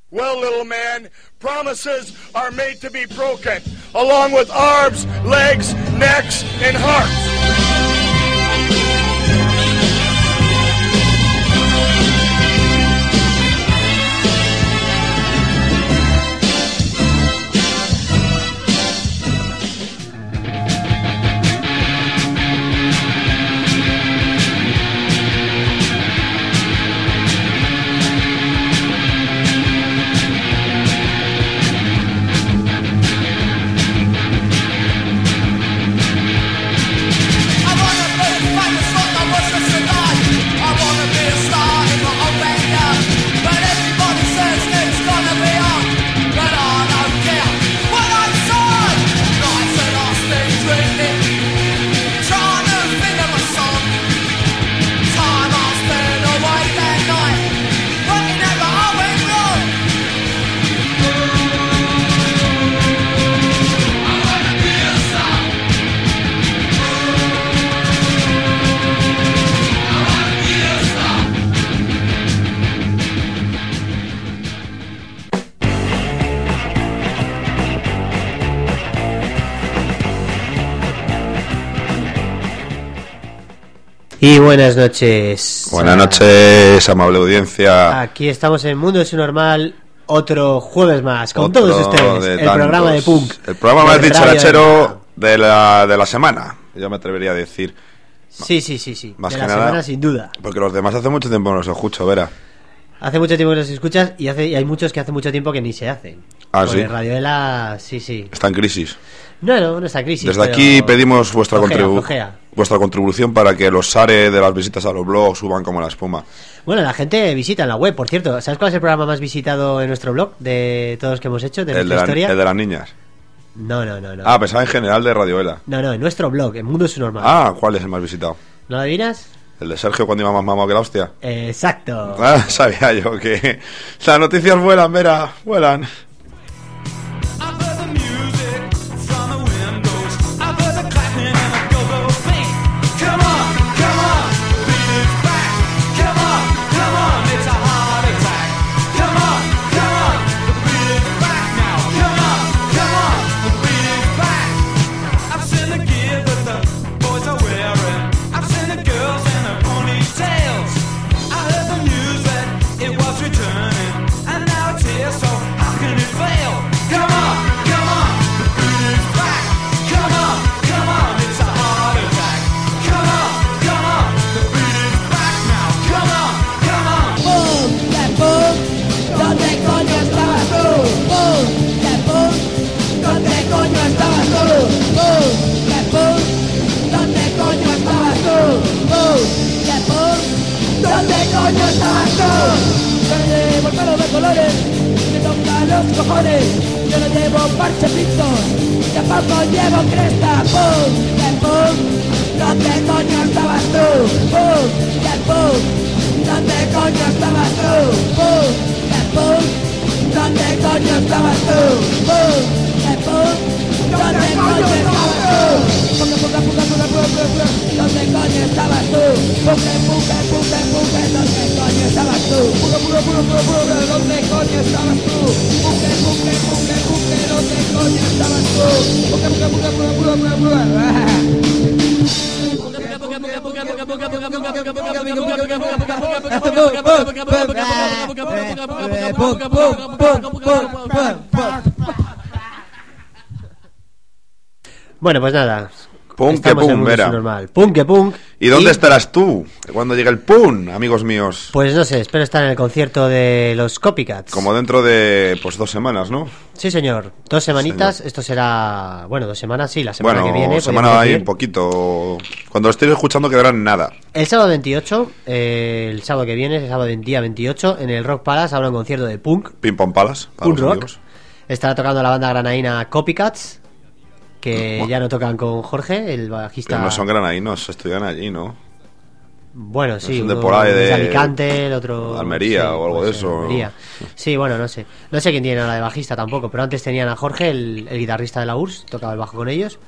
Well, little man, promises are made to be broken, along with arms, legs, necks, and hearts. Y buenas noches. Buenas noches, amable audiencia. Aquí estamos en Mundo es Normal, otro jueves más, con todos ustedes, el programa de punk. El programa más dicharachero de la semana, yo me atrevería a decir. Sí. Más de que la nada, semana, sin duda. Porque los demás hace mucho tiempo no los escucho, Vera. Hace mucho tiempo que los escuchas y hay muchos que hace mucho tiempo que ni se hacen. Ah, sí. Radioela, sí. Está en crisis. No está en crisis. Desde aquí pedimos vuestra flojea. Vuestra contribución para que los SARE de las visitas a los blogs suban como la espuma. Bueno, la gente visita en la web, por cierto. ¿Sabes cuál es el programa más visitado en nuestro blog de todos los que hemos hecho, de nuestra historia? El de las niñas. No. Ah, pensaba en general de Radioela. No, en nuestro blog, en Mundo es Normal. Ah, ¿cuál es el más visitado? ¿No lo adivinas? El de Sergio cuando iba más mamado que la hostia. Exacto. Ah, sabía yo que las noticias vuelan, Vera, vuelan. Los cojones, yo no llevo parche pintos, tampoco llevo cresta, pum, ¿dónde coño estabas tú? Pum, ¿dónde coño estabas tú? Pum, ¿dónde coño estabas tú? Pum, ¿dónde coño estabas tú? ¿Dónde coño estabas tú? ¿Dónde coño estabas tú? ¿Dónde coño estabas tú? ¿Dónde coño estabas Bueno, pues nada. Punk que punk, Vera. Punk que punk. ¿Y dónde estarás tú cuando llegue el punk, amigos míos? Pues no sé, espero estar en el concierto de los Copycats. Como dentro de, 2 semanas, ¿no? Sí, señor. 2 semanitas. Esto será, 2 semanas, sí, la semana que viene. Semana hay un poquito. Cuando lo estéis escuchando quedarán nada. El sábado 28, el sábado que viene, el sábado día 28, en el Rock Palace habrá un concierto de punk. Ping Pong Palace, para Punk los rock. amigos. Estará tocando la banda granaína Copycats, que ya no tocan con Jorge, el bajista. Pero no son granadinos, estudian allí, ¿no? Bueno, sí, uno uno por ahí de Alicante, el otro de Almería o algo de eso. Almería. Sí, bueno, no sé quién tiene ahora de bajista tampoco, pero antes tenían a Jorge, el guitarrista de la URSS, tocaba el bajo con ellos.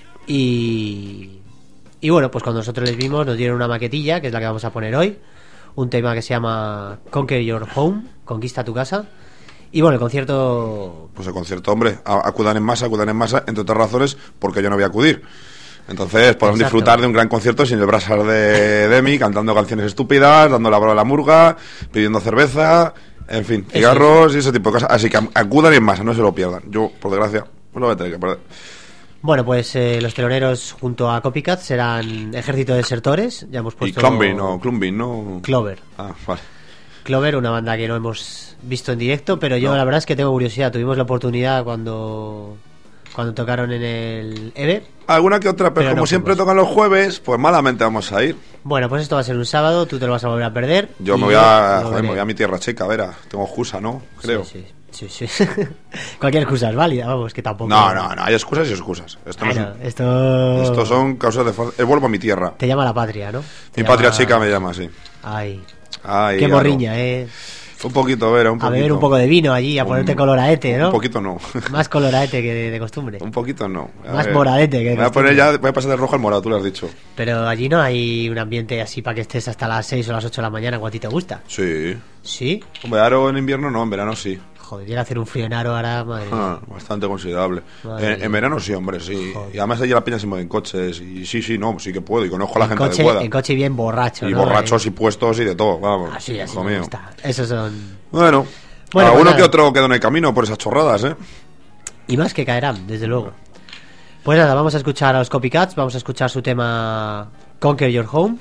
Y bueno, pues cuando nosotros les vimos nos dieron una maquetilla, que es la que vamos a poner hoy, un tema que se llama Conquer Your Home, Conquista tu casa. Y bueno, el concierto... Pues el concierto, hombre, acudan en masa, entre otras razones, porque yo no voy a acudir. Entonces podrán disfrutar de un gran concierto sin el brasar de Demi, cantando canciones estúpidas, dando la broma a la murga, pidiendo cerveza, en fin, cigarros y ese tipo de cosas. Así que acudan en masa, no se lo pierdan. Yo, por desgracia, no lo voy a tener que perder. Bueno, pues los teloneros junto a Copycat serán Ejército de Desertores. Ya hemos puesto... Y Clumbin, ¿no? Clover. Ah, vale. Clover, una banda que no hemos visto en directo, pero yo la verdad es que tengo curiosidad. Tuvimos la oportunidad cuando tocaron en el EVE. Alguna que otra, pero como siempre tocan los jueves, pues malamente vamos a ir. Bueno, pues esto va a ser un sábado, tú te lo vas a volver a perder. Yo me voy a mi tierra checa, a ver, tengo excusa, ¿no? Creo. Sí. Cualquier excusa es válida, vamos, que tampoco... No, hay excusas y excusas. Esto son causas de fuerza. Vuelvo a mi tierra. Te llama la patria, ¿no? Mi patria chica me llama, sí. Ay, qué morriña, Un poquito, Vera, un poquito. A beber un poco de vino allí, a ponerte coloraete, ¿no? Un poquito no. Más coloraete que de costumbre. Un poquito no. Más moradete que de costumbre. Voy a pasar de rojo al morado, tú lo has dicho. Pero allí no hay un ambiente así para que estés hasta las 6 o las 8 de la mañana, como a ti te gusta. Sí. ¿Sí? Hombre, Aro en invierno no, en verano sí. Joder, ir a hacer un frío en Aro ahora, madre mía. Bastante considerable. En verano sí, hombre, sí. Joder. Y además allí la peña se mueve en coches. Y sí que puedo. Y conozco a la gente adecuada. En coche bien borracho, y ¿no? borrachos y puestos y de todo, vamos. Así me gusta. Esos son... Bueno, alguno que otro quedó en el camino por esas chorradas, ¿eh? Y más que caerán, desde luego. Pues nada, vamos a escuchar a los Copycats. Vamos a escuchar su tema Conquer Your Home.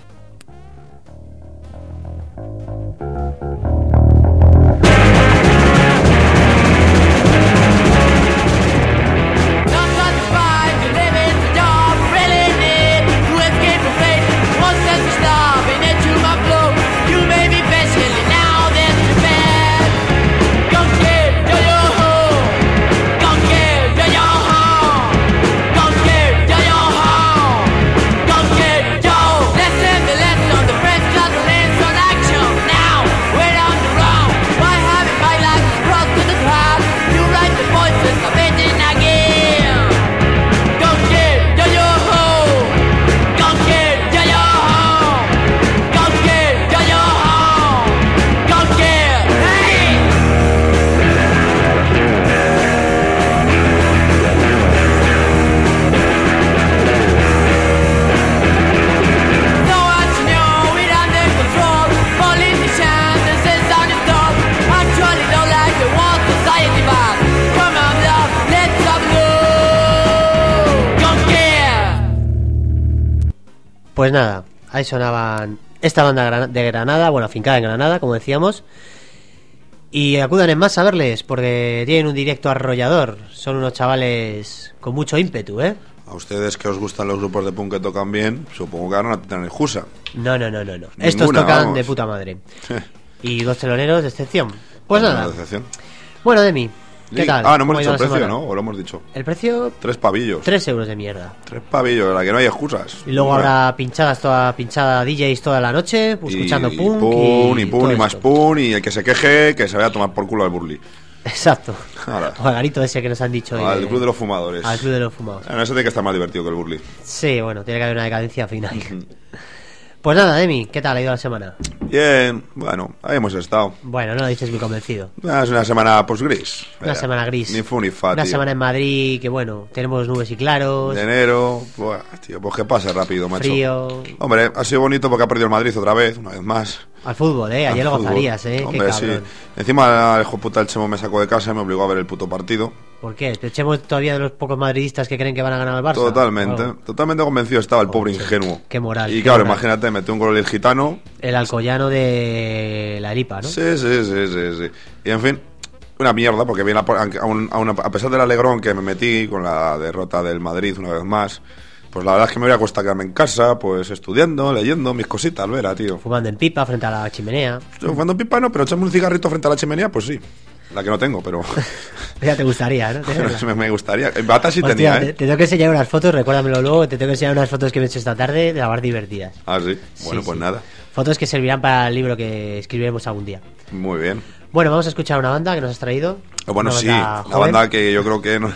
Pues nada, ahí sonaban esta banda de Granada, bueno, afincada en Granada, como decíamos. Y acudan en más a verles, porque tienen un directo arrollador. Son unos chavales con mucho ímpetu, ¿eh? A ustedes que os gustan los grupos de punk que tocan bien, supongo que ahora no tener excusa. No. Estos tocan de puta madre. Y dos teloneros de excepción. Pues nada. De excepción. Bueno, Demi, ¿qué tal? No hemos dicho el precio, ¿no? ¿O lo hemos dicho? El precio... 3 pavillos. 3 euros de mierda. 3 pavillos, la que no hay excusas. Y luego habrá pinchada DJs toda la noche, pues, escuchando punk. Y más punk, y el que se queje, que se vaya a tomar por culo al Burley. Exacto. O al garito ese que nos han dicho. Al Club de los Fumadores. Al Club de los Fumadores. Bueno, ese tiene que estar más divertido que el Burley. Sí, bueno, tiene que haber una decadencia final. Pues nada, Demi, ¿qué tal ha ido la semana? Bien, bueno, ahí hemos estado. Bueno, no lo dices muy convencido. Es una semana pues gris. Una semana gris. Ni fu ni fa, Una tío. semana en Madrid que bueno, tenemos nubes y claros. De enero, buah, tío, pues que pase rápido, macho. Frío. Hombre, ha sido bonito porque ha perdido el Madrid otra vez más. Al fútbol, ayer lo gozarías, Hombre, qué sí. cabrón. Encima el hijo puta el Chemo me sacó de casa y me obligó a ver el puto partido. ¿Por qué? ¿Te echemos todavía de los pocos madridistas que creen que van a ganar al Barça? Totalmente convencido estaba el pobre ingenuo. Qué moral. Y claro, imagínate, metió un gol el gitano. El alcoyano de la Eripa, ¿no? Sí. Y en fin, una mierda, porque viene a pesar del alegrón que me metí con la derrota del Madrid una vez más, pues la verdad es que me hubiera costado quedarme en casa, pues estudiando, leyendo mis cositas, Vera, tío. Fumando en pipa frente a la chimenea. Yo fumando en pipa no, pero echarme un cigarrito frente a la chimenea, pues sí. La que no tengo, pero... Ya te gustaría, ¿no? Me gustaría. Bata sí. Hostia, tenía, ¿eh? Te tengo que enseñar unas fotos, recuérdamelo luego. Te tengo que enseñar unas fotos que me he hecho esta tarde de la bar divertidas. Ah, sí. Bueno, pues nada. Fotos que servirán para el libro que escribiremos algún día. Muy bien. Bueno, vamos a escuchar una banda que nos has traído. Bueno, sí. La banda que yo creo que...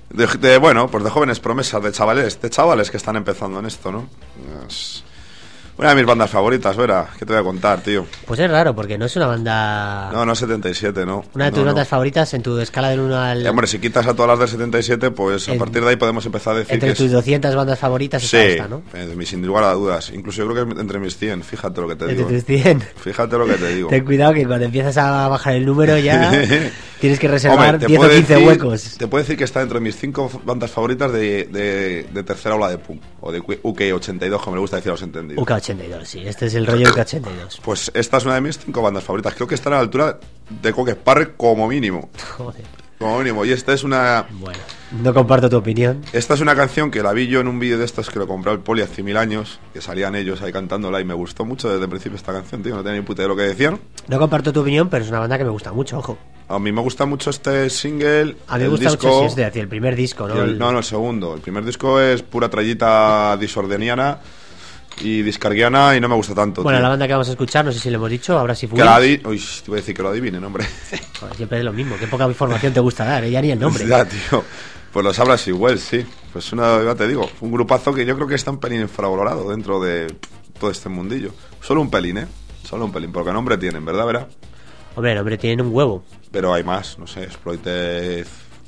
Bueno, pues de jóvenes promesas, de chavales que están empezando en esto, ¿no? Una de mis bandas favoritas, Vera, ¿qué te voy a contar, tío? Pues es raro, porque no es una banda... No, no 77, no. Una de tus No, bandas no. favoritas en tu escala del 1 al... Hombre, si quitas a todas las del 77, pues a partir de ahí podemos empezar a decir Entre que tus es... 200 bandas favoritas Sí, está esta, ¿no? sin lugar a dudas. Incluso yo creo que entre mis 100, fíjate lo que te Entre digo. tus 100. Fíjate lo que te digo. Ten cuidado que cuando empiezas a bajar el número ya tienes que reservar Hombre, 10 o 15 huecos. Te puedo decir que está entre mis 5 bandas favoritas de tercera ola de punk, o de UK82, como me gusta decir a los entendidos. UK82, sí, este es el rollo UK82. Pues esta es una de mis 5 bandas favoritas. Creo que está a la altura de Coque Sparrer como mínimo. Joder. Como mínimo. Y esta es una... Bueno, no comparto tu opinión. Esta es una canción que la vi yo en un vídeo de estos que lo compró el Poli hace 1000 años, que salían ellos ahí cantándola y me gustó mucho desde el principio esta canción, tío. No tenía ni puta idea de lo que decían. No comparto tu opinión, pero es una banda que me gusta mucho, ojo. A mí me gusta mucho este single. A mí me el gusta disco, mucho, sí, es decir, el primer disco, ¿no? No, el segundo. El primer disco es pura trallita disordeniana y discarguiana y no me gusta tanto. Bueno, tío. la banda que vamos a escuchar, no sé si le hemos dicho, ahora sí fue. Que la Uy, te voy a decir que lo adivinen, hombre. Joder, siempre es lo mismo, qué poca información te gusta dar, ya ni el nombre. Ya, tío. Pues los hablas igual, sí. Pues ya te digo, un grupazo que yo creo que está un pelín infravalorado dentro de todo este mundillo. Solo un pelín, ¿eh? Solo un pelín, porque nombre tienen, ¿verdad, Vera? Hombre, el hombre tiene un huevo. Pero hay más, no sé, Exploited,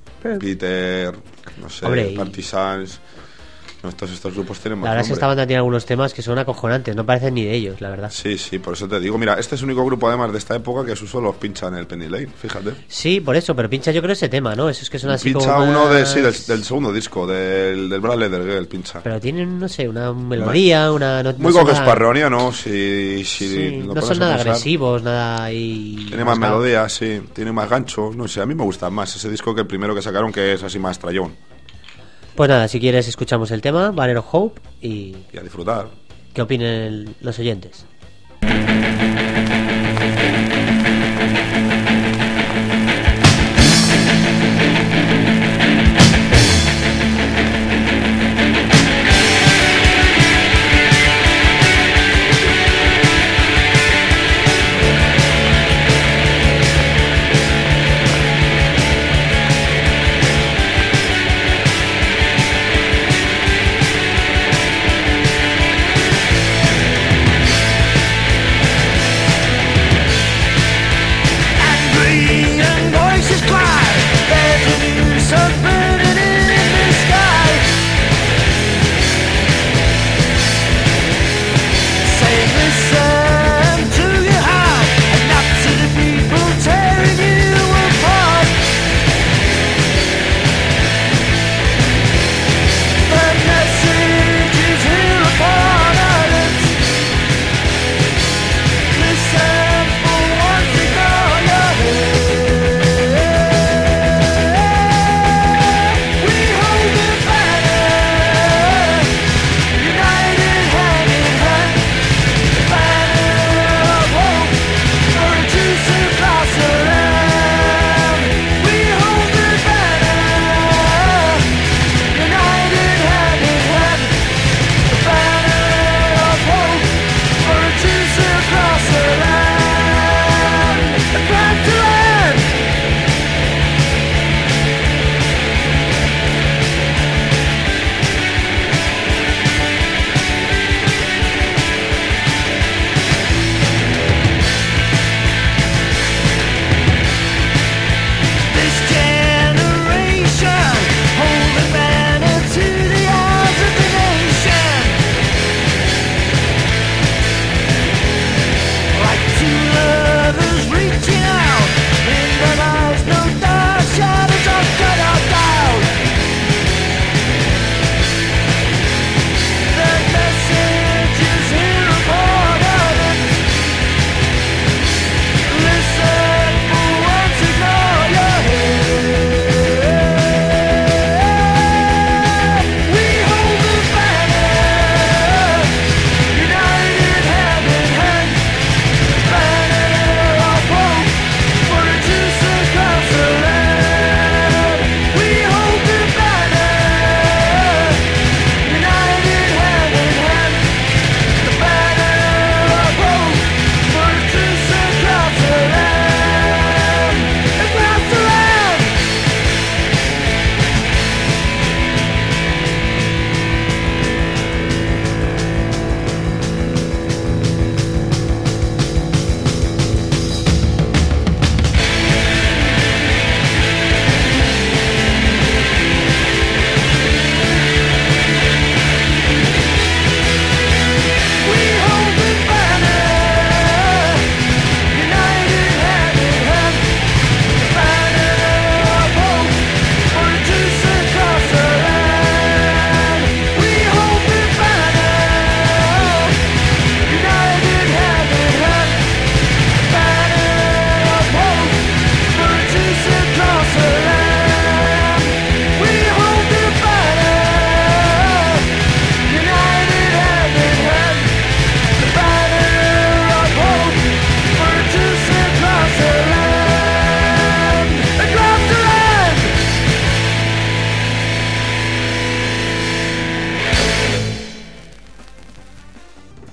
Peter, no sé, Hombre, y- Partisans. No, estos grupos tienen más La verdad es que nombre. esta banda tiene algunos temas que son acojonantes, no parecen ni de ellos, la verdad. Sí, sí, por eso te digo. Mira, este es el único grupo además de esta época que sus solos pinchan en el Penny Lane, fíjate. Sí, por eso, pero pincha yo creo ese tema, ¿no? Eso es que son así Pincha como uno más- del segundo disco, del Brad Leather Girl, pincha. Pero tienen, no sé, una melodía, una... No, Muy no son Coque nada- Sparroniano, si sí, lo no pones son a nada pensar. agresivos, nada ahí... Tiene más rasgado. melodía, sí, tiene más gancho. No sé, a mí me gusta más ese disco que el primero que sacaron, que es así más trayón. Pues nada, si quieres escuchamos el tema, Banner of Hope, y Y a disfrutar. qué opinen los oyentes. Banner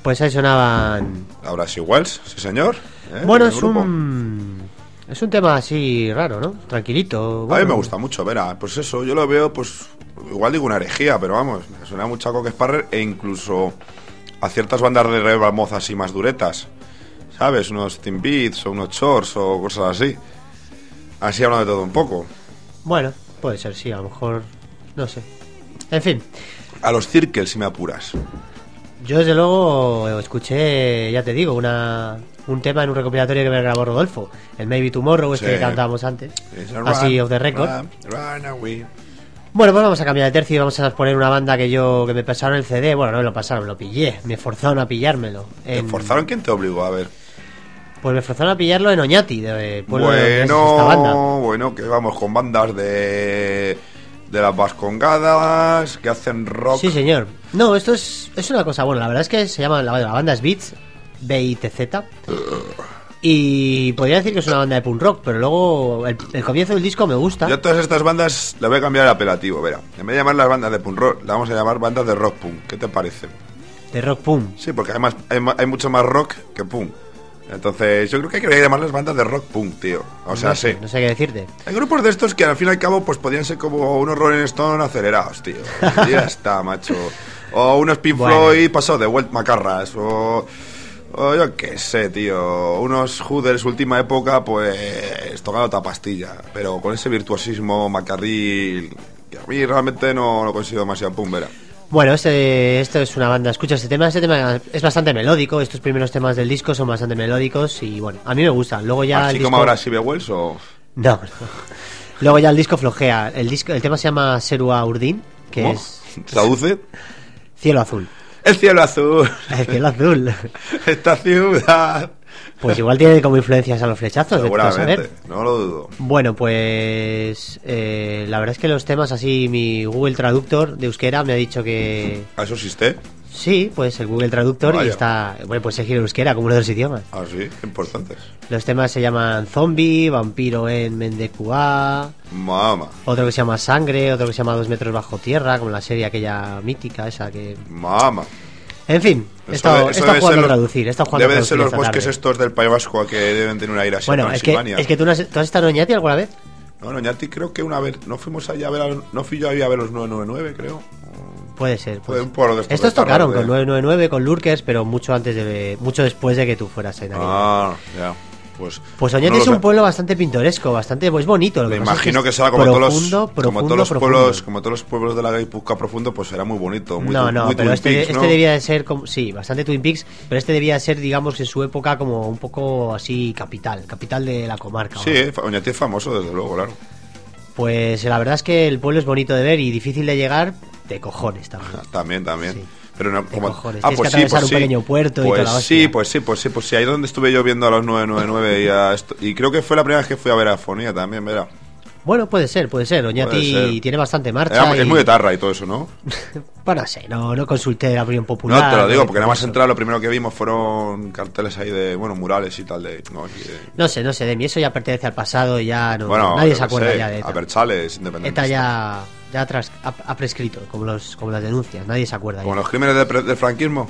Pues ahí sonaban... Ahora sí, Wells, sí señor. Bueno, El grupo. es un tema así raro, ¿no? Tranquilito. A Bueno. mí me gusta mucho, verá, pues eso, yo lo veo, pues igual digo una herejía, pero vamos, me suena mucho a Cock Sparrer e incluso a ciertas bandas de reverb moz así más duretas, ¿sabes? Unos Teen Beats o unos Shorts o cosas así. Así hablan de todo un poco. Bueno, puede ser, sí, a lo mejor... No sé. En fin, A los Circles, si me apuras. yo desde luego escuché, ya te digo, un tema en un recopilatorio que me grabó Rodolfo, el Maybe Tomorrow, este Sí. que cantábamos antes, It's así off the record. Run away. Bueno, pues vamos a cambiar de tercio y vamos a poner una banda que me pasaron el CD. Bueno, no me lo pasaron, me lo pillé. Me forzaron a pillármelo. ¿Te forzaron? ¿Quién te obligó? A ver. Pues me forzaron a pillarlo en Oñati, de pueblo de donde es esta banda. Bueno, que vamos con bandas de las Vascongadas que hacen rock. Sí, señor. No, esto es una cosa. Bueno, la verdad es que se llama la banda es Beats, B-I-T-Z. Y podría decir que es una banda de punk rock, pero luego el comienzo del disco me gusta. Yo a todas estas bandas le voy a cambiar el apelativo, verá. En vez de llamar las bandas de punk rock, la vamos a llamar bandas de rock punk. ¿Qué te parece? De rock punk. Sí, porque además hay mucho más rock que punk. Entonces yo creo que hay que llamarlas bandas de rock punk, tío. O sea, No sé, sí. no sé qué decirte. Hay grupos de estos que al fin y al cabo pues podían ser como unos Rolling Stone acelerados, tío. Y ya está, macho. O unos Pink Bueno. Floyd pasó de Walt Macarras. O yo qué sé, tío. Unos Hooders última época, pues tocando otra pastilla. Pero con ese virtuosismo macarril que a mí realmente no lo considero demasiado punk, verá. Bueno, esto es una banda. Escucha este tema es bastante melódico. Estos primeros temas del disco son bastante melódicos y bueno, a mí me gustan. Luego ya Así el como disco... ahora Sibe Wells o... No. Luego ya el disco flojea. El tema se llama Serua Urdin, que ¿Cómo? es ¿Traduce? cielo azul. El cielo azul. El cielo azul. Esta ciudad. Pues igual tiene como influencias a los flechazos, de Seguramente, saber. no lo dudo. Bueno, pues la verdad es que los temas así, mi Google Traductor de euskera me ha dicho que ¿A eso existe? sí, pues el Google Traductor Vaya. y está, bueno, pues elegir euskera como uno de los idiomas. Ah, sí, importantes. Los temas se llaman Zombie, Vampiro en Mendekua, Mama, otro que se llama Sangre, otro que se llama 2 metros bajo tierra, como la serie aquella mítica esa que... mama. En fin, he estado jugando a traducir, he estado jugando Debe a de ser traducir los esta bosques tarde. estos del País Vasco que deben tener un aire así. Bueno, Transilvania. es que tú has estado en Oñati alguna vez. No, Oñati creo que una vez. No fuimos allá a ver. No fui yo ahí a ver los 999, creo. Puede ser. Fue un pueblo de estos. Estos de terror tocaron de- con 999, con Lurkers, pero mucho después de que tú fueras en aquella. Ah, ya. Pues Oñati no es lo un sé. pueblo bastante pintoresco, bastante pues bonito. Lo Me que pasa es imagino que es será como todos los profundo. pueblos, como todos los pueblos de la Guipúzcoa profundo, pues será muy bonito, muy, No, muy pero Twin este Peaks, ¿no? debía de ser, sí, bastante Twin Peaks, pero este debía de ser, digamos, en su época como un poco así capital de la comarca. Sí, vamos. Oñati es famoso, desde luego, claro. Pues la verdad es que el pueblo es bonito de ver y difícil de llegar, de cojones también. También. Sí. Pero no, De cojones, tienes que atravesar un pequeño puerto y pues toda la sí, hostia. pues sí, ahí donde estuve yo viendo a los 999 y creo que fue la primera vez que fui a ver a Fonía también, verá. Bueno, puede ser. Oñati Puede ser. tiene bastante marcha. Es muy de tarra y todo eso, ¿no? Bueno, no sé, no consulté la opinión popular. No, te lo digo, porque nada más eso. entrar lo primero que vimos fueron carteles ahí de, bueno, murales y tal de... No sé, de mí eso ya pertenece al pasado y ya no, bueno, nadie yo se qué acuerda sé, ya de a ETA. Berchales, independiente. ETA ya ha prescrito, como las denuncias, nadie se acuerda Como ya. los crímenes del franquismo.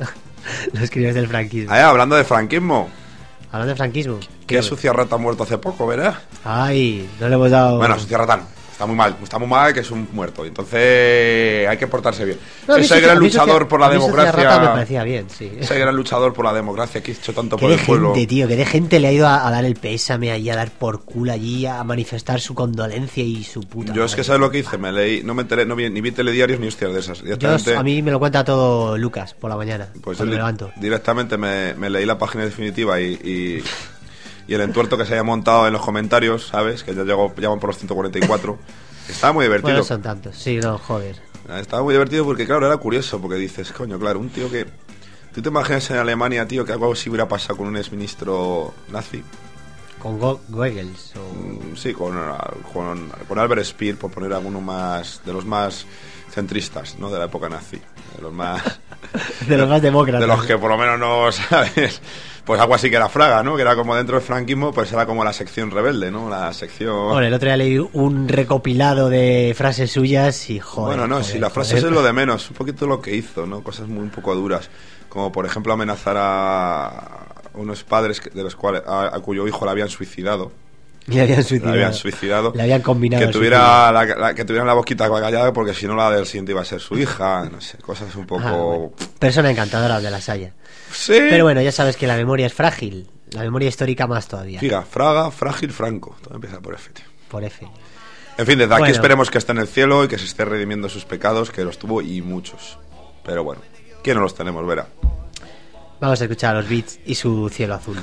Los crímenes del franquismo. Hablando de franquismo, Hablando de franquismo. que sucia rata ha muerto hace poco, ¿verdad? Ay, no le hemos dado... Bueno, sucia rata no. Está muy mal que es un muerto. Entonces hay que portarse bien. No, a mí Ese Sucia- gran a mí Sucia- luchador por la a mí Sucia Rata me democracia. parecía bien, sí. Ese gran luchador por la democracia que ha hecho tanto Que por de el pueblo. gente, tío, que de gente le ha ido a dar el pésame allí, a dar por culo allí, a manifestar su condolencia y su puta Yo es que madre. sabes lo que hice, me leí, no me enteré, no vi, ni vi telediarios ni hostias de esas. A mí me lo cuenta todo Lucas por la mañana, Pues cuando él me levanto. directamente me leí la página definitiva y el entuerto que se haya montado en los comentarios, ¿sabes? Que ya llevan por los 144. Estaba muy divertido. Bueno, son tantos, sí, no, joder. Estaba muy divertido porque, claro, era curioso, porque dices, coño, claro, un tío que... ¿Tú te imaginas en Alemania, tío, que algo así hubiera pasado con un exministro nazi? Con Goebbels o... Sí, con Albert Speer, por poner alguno más de los más centristas, ¿no? De la época nazi, de los más De los más demócratas. De los que por lo menos no, ¿sabes? Pues algo así que era Fraga, ¿no? Que era como dentro del franquismo, pues era como la sección rebelde, ¿no? La sección... Bueno, el otro día leí un recopilado de frases suyas y joder. Bueno, no, joder, si la frase es lo de menos, un poquito lo que hizo, ¿no? Cosas muy un poco duras, como por ejemplo amenazar a unos padres de los cuales a cuyo hijo le habían suicidado. Le habían suicidado. Le habían combinado. Que tuviera que tuvieran la boquita callada porque si no la del siguiente iba a ser su hija, no sé, cosas un poco... Bueno. Persona encantadora de la Saya. Sí. Pero bueno, ya sabes que la memoria es frágil. La memoria histórica más todavía. Fija, Fraga, frágil, Franco. Todo empieza por F, tío. Por F. En fin, desde aquí esperemos que esté en el cielo y que se esté redimiendo sus pecados, que los tuvo y muchos. Pero bueno, ¿quién no los tenemos, Vera? Vamos a escuchar a los Beats y su cielo azul.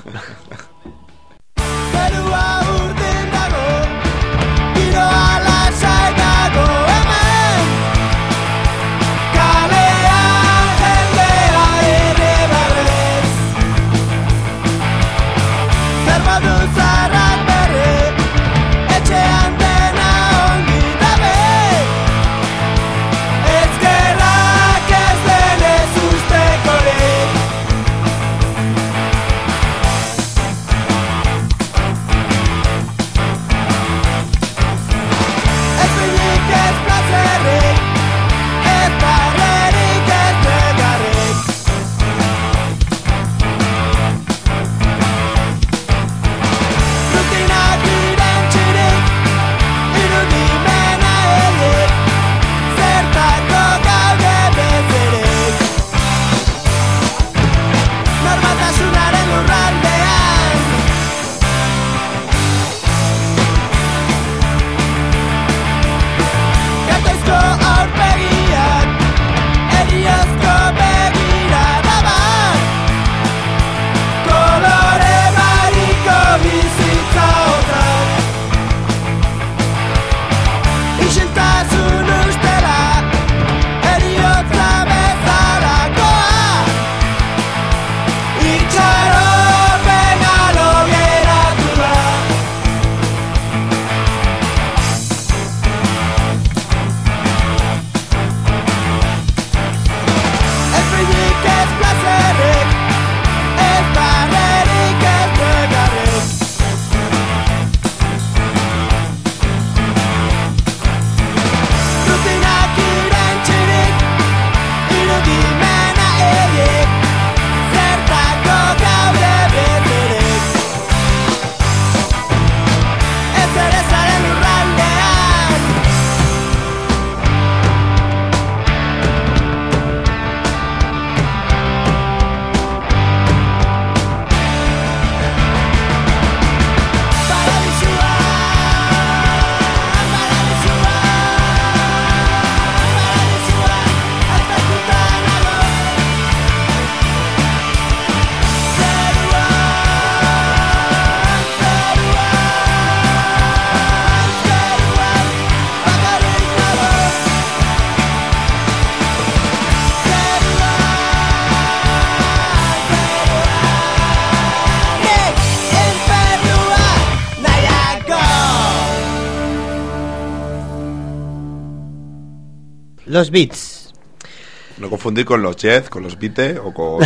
Los Beats. No confundir con los Jet, con los Beat o con...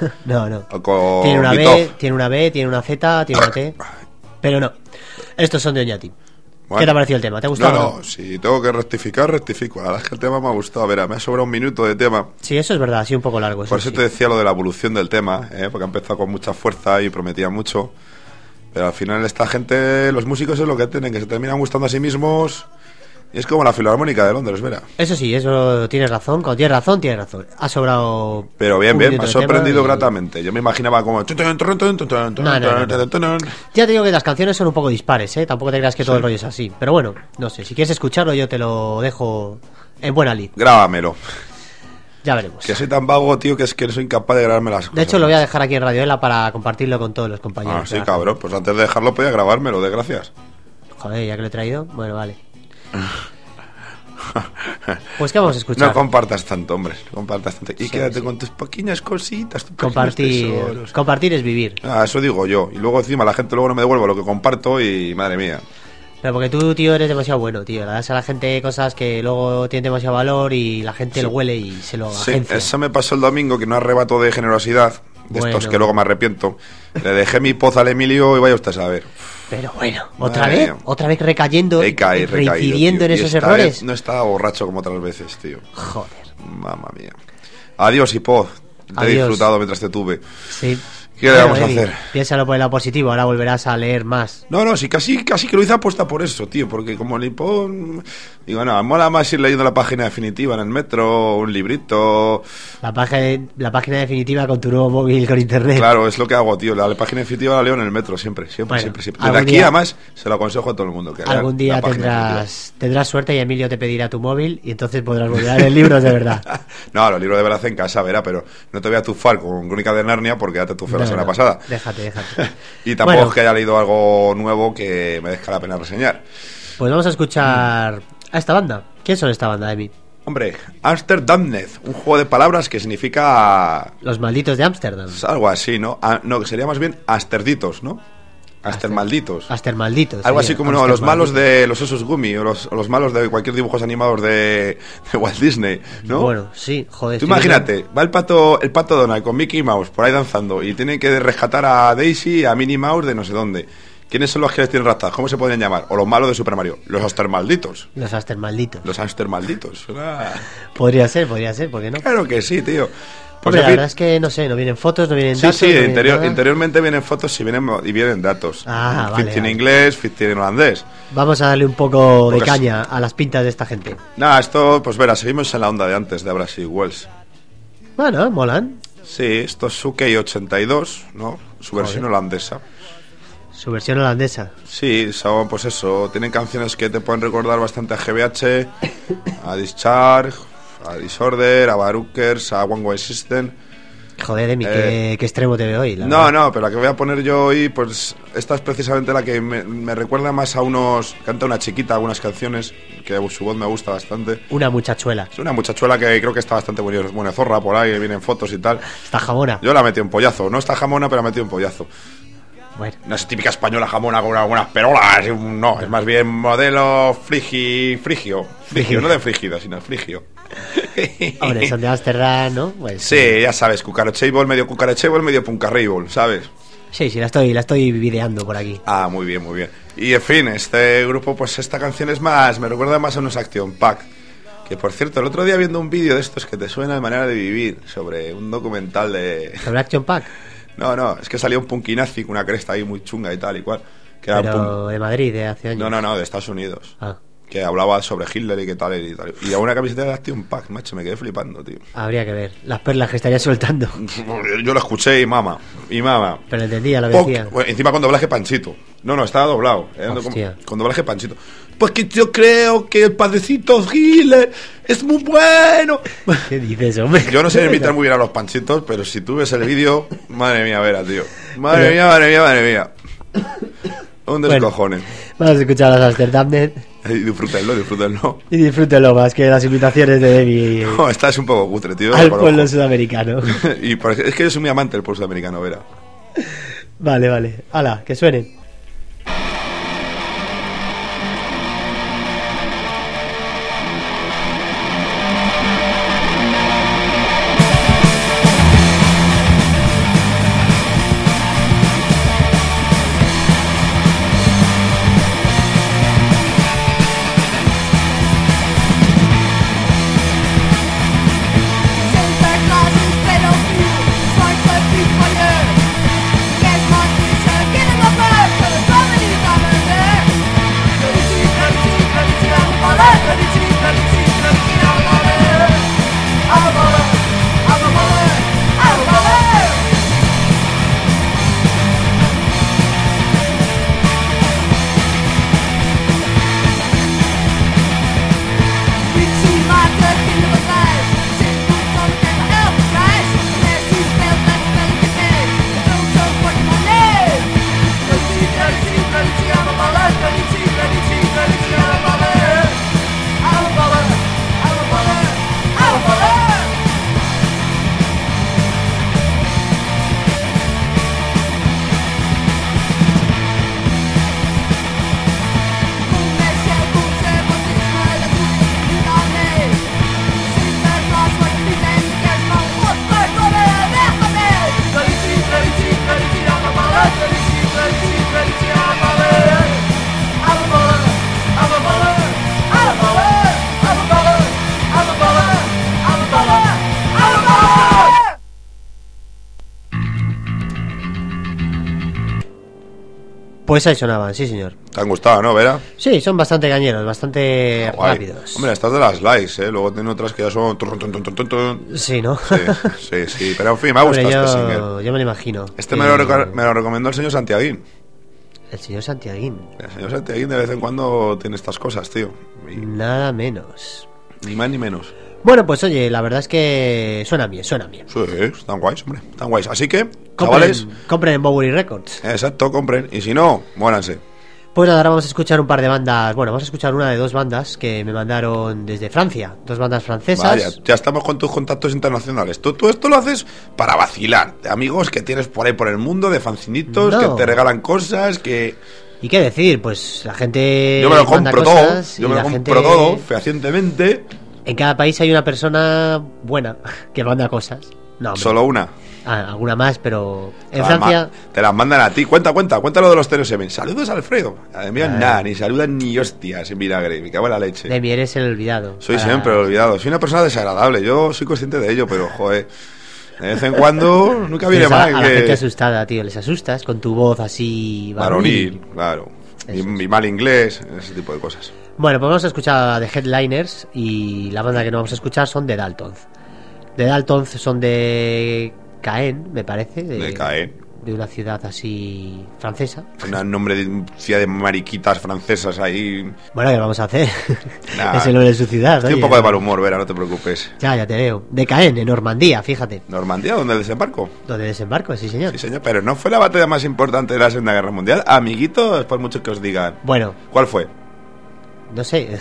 No. O con tiene una Beatov. B, tiene una B, tiene una Z, tiene una T. Pero no. Estos son de Oñati. Bueno. ¿Qué te ha parecido el tema? ¿Te ha gustado? No, si tengo que rectificar, rectifico. La verdad es que el tema me ha gustado. Verá, me ha sobrado un minuto de tema. Sí, eso es verdad, ha sido un poco largo. Por eso sí. te decía lo de la evolución del tema, porque ha empezado con mucha fuerza y prometía mucho. Pero al final esta gente, los músicos es lo que tienen, que se terminan gustando a sí mismos. Y es como la Filarmónica de Londres, Vera. Eso sí, eso tienes razón. Cuando tienes razón, tienes razón. Ha sobrado. Pero bien, me ha sorprendido y... gratamente. Yo me imaginaba como... No. Ya te digo que las canciones son un poco dispares, ¿eh? Tampoco te creas que todo el rollo es así. Pero bueno, no sé, si quieres escucharlo yo te lo dejo en buena lid. Grábamelo. Ya veremos. Que soy tan vago, tío, que es que soy incapaz de grabarme las cosas. De hecho, lo voy a dejar aquí en Radioela para compartirlo con todos los compañeros. Ah, sí, cabrón. Pues antes de dejarlo podía grabármelo, de gracias. Joder, ya que lo he traído. Bueno, vale. Pues qué vamos a escuchar. No compartas tanto, hombre. No compartas tanto. Y Sí, quédate sí. con tus pequeñas cositas. Tus Compartir es vivir. Ah, eso digo yo. Y luego encima la gente luego no me devuelve lo que comparto y madre mía. Pero porque tú, tío, eres demasiado bueno, tío. Le das a la gente cosas que luego tienen demasiado valor y la gente lo huele y se lo Sí, agencia. eso me pasó el domingo, que no arrebato de generosidad, de Bueno. estos que luego me arrepiento. Le dejé mi poz al Emilio y vaya usted a saber. Pero bueno, Madre otra mía. vez recayendo, He caído, reincidiendo en tío. Y esos esta errores. vez no estaba borracho como otras veces, tío. Joder, Mamma mía. Adiós, Hipoz. Te he Adiós. disfrutado mientras te tuve. sí. ¿Qué le vamos a Emi, hacer? Piénsalo por el lado positivo, ahora volverás a leer más. No, sí, casi que lo hice apuesta por eso, tío, porque como el Hipoz... Digo, no, mola más ir leyendo la página definitiva en el metro, un librito... La página definitiva con tu nuevo móvil con internet. Claro, es lo que hago, tío. La página definitiva la leo en el metro, siempre. Bueno, Desde algún aquí, día- además, se lo aconsejo a todo el mundo. Que lean Algún día la página tendrás suerte y Emilio te pedirá tu móvil y entonces podrás volver a leer libros de verdad. definitiva. No, los libros de verdad en casa, verá, pero no te voy a tufar con Crónica de Narnia porque ya te tufé la semana pasada. Déjate. Y tampoco Bueno, es que haya leído algo nuevo que merezca la pena reseñar. pues vamos a escuchar a esta banda. ¿Quién son esta banda, Emi? Hombre, Amsterdamned, un juego de palabras que significa Los malditos de Ámsterdam. algo así, ¿no? No, que sería más bien Asterditos, ¿no? Astermalditos. Aster malditos. Algo sería. así como no, Ámster los malos malditos. de los osos Gummy o los malos de cualquier dibujos animados de Walt Disney, ¿no? Bueno, sí, joder. Tú estoy imagínate, va el pato Donald con Mickey Mouse por ahí danzando y tienen que rescatar a Daisy y a Minnie Mouse de no sé dónde. ¿Quiénes son los que les tienen rastas? ¿Cómo se podrían llamar? O los malos de Super Mario. Los Astermalditos. viendo Los Aster malditos. Los Astermalditos. Suena... Podría ser, ¿por qué no? Claro que sí, tío. Pues Hombre, en la fin, verdad es que no sé, no vienen fotos, no vienen sí, datos. sí, no vienen nada. interiormente vienen fotos y vienen datos. Ah, vale, 15 en vale. inglés, 15 en holandés. Vamos a darle un poco de Porque es- caña a las pintas de esta gente. Nada, esto, pues verás, seguimos en la onda de antes de Abrasi y Wells. Bueno, molan. Sí, esto es Suki 82, ¿no? Su versión holandesa. Su versión holandesa. Sí, son, pues eso, tienen canciones que te pueden recordar bastante a GBH, a Discharge, a Disorder, a Barookers, a One Way System. Joder, Emi, qué extremo te veo hoy. la No, verdad. no, pero la que voy a poner yo hoy, pues esta es precisamente la que me recuerda más a unos... Canta una chiquita algunas canciones, que su voz me gusta bastante. Una muchachuela. Es una muchachuela que creo que está bastante buena zorra por ahí, vienen fotos y tal. Está jamona. Yo la metí en pollazo, no está jamona, pero la metí en pollazo. Bueno, No es típica española jamona con algunas perolas, no, es más bien modelo frigio, no de frígido, sino frigio. hombre, son de Amsterdam, ¿no? Pues, Sí, ya sabes, cucarachable, medio puncarrable, ¿sabes? Sí, la estoy videando por aquí. Ah, muy bien, muy bien. Y en fin, este grupo, pues esta canción es más, me recuerda más a unos Action Pack. Que por cierto, el otro día viendo un vídeo de estos que te suena de manera de vivir, sobre un documental de... ¿Sobre Action Pack? No, es que salía un punkinazi con una cresta ahí muy chunga y tal y cual. Que era Pero de Madrid, de hace años. No, de Estados Unidos. Ah, Que hablaba sobre Hitler y qué tal y tal. Y a una camiseta de Action Pack, macho, me quedé flipando, tío. habría que ver. Las perlas que estaría soltando. Yo lo escuché y mama. Pero entendía lo que decía. Bueno, encima con doblaje Panchito. No, estaba doblado. Hostia. Con doblaje Panchito. Porque yo creo que el padrecito Hitler es muy bueno. ¿Qué dices, hombre? Yo no sé imitar muy bien a los Panchitos, pero si tú ves el vídeo, madre mía, verá, tío. Madre mía. Un descojones. Vamos a escuchar a las Amsterdamned Y disfrútenlo. y disfrútelo más que las invitaciones de Debbie No, esta es un poco cutre, tío. al lo pueblo conozco. sudamericano. Y es que yo soy muy amante del pueblo sudamericano, verá. Vale. Hala, que suenen. Sinterklaas is pedofiel, zwarte piet van je. Kerstman is een kinderlover. Pues ahí sonaban, sí señor. ¿Te han gustado, no, Vera? Sí, son bastante cañeros, bastante Guay. rápidos. Hombre, estas de las likes, ¿eh? Luego tiene otras que ya son... Sí, ¿no? Sí. Pero en fin, me ha gustado este single. Yo me lo imagino. Este me lo recomendó el señor Santiaguín. El señor Santiaguín. El señor Santiaguín de vez en cuando tiene estas cosas, tío. Nada menos. Ni más ni menos. Bueno, pues oye, la verdad es que suena bien. Sí, están guays, hombre. Están guays. Así que, chavales... Compren en Bowery Records. Exacto, compren. Y si no, muéranse. Pues nada, ahora vamos a escuchar un par de bandas. Bueno, vamos a escuchar una de dos bandas que me mandaron desde Francia. Dos bandas francesas. Vaya, ya estamos con tus contactos internacionales. Tú esto lo haces para vacilar. De amigos que tienes por ahí por el mundo, de fancinitos, que te regalan cosas, que... ¿Y qué decir? Pues la gente... Yo me lo compro todo. Yo me lo compro todo, fehacientemente. En cada país hay una persona buena que manda cosas. No, hombre. Solo una. Alguna más, pero en Francia... Te las mandan a ti. Cuenta lo de los Teresemen. Saludos, Alfredo. Además, nada, ni saludan ni hostias en vinagre. Me cago en la leche. De mí eres el olvidado. Soy siempre el olvidado. Soy una persona desagradable. Yo soy consciente de ello, pero, joder... De vez en cuando, nunca viene mal. A la gente asustada, tío. Les asustas con tu voz así... Varonil, claro. Mi mal inglés, ese tipo de cosas. Bueno, pues vamos a escuchar a The Headliners. Y la banda que no vamos a escuchar son The Daltons. The Daltons son de Caen, me parece. De Caen. De una ciudad así francesa. Un nombre de ciudad de mariquitas francesas ahí. Bueno, ¿qué vamos a hacer? Es el nombre de su ciudad. Estoy un poco de mal humor, Vera, no te preocupes. Ya te veo. De Caen, en Normandía, fíjate. ¿Normandía? ¿Dónde desembarco? ¿Dónde desembarco? Sí, señor. Sí, señor, pero no fue la batalla más importante de la Segunda Guerra Mundial. Amiguitos, por mucho que os digan. Bueno. ¿Cuál fue? No sé.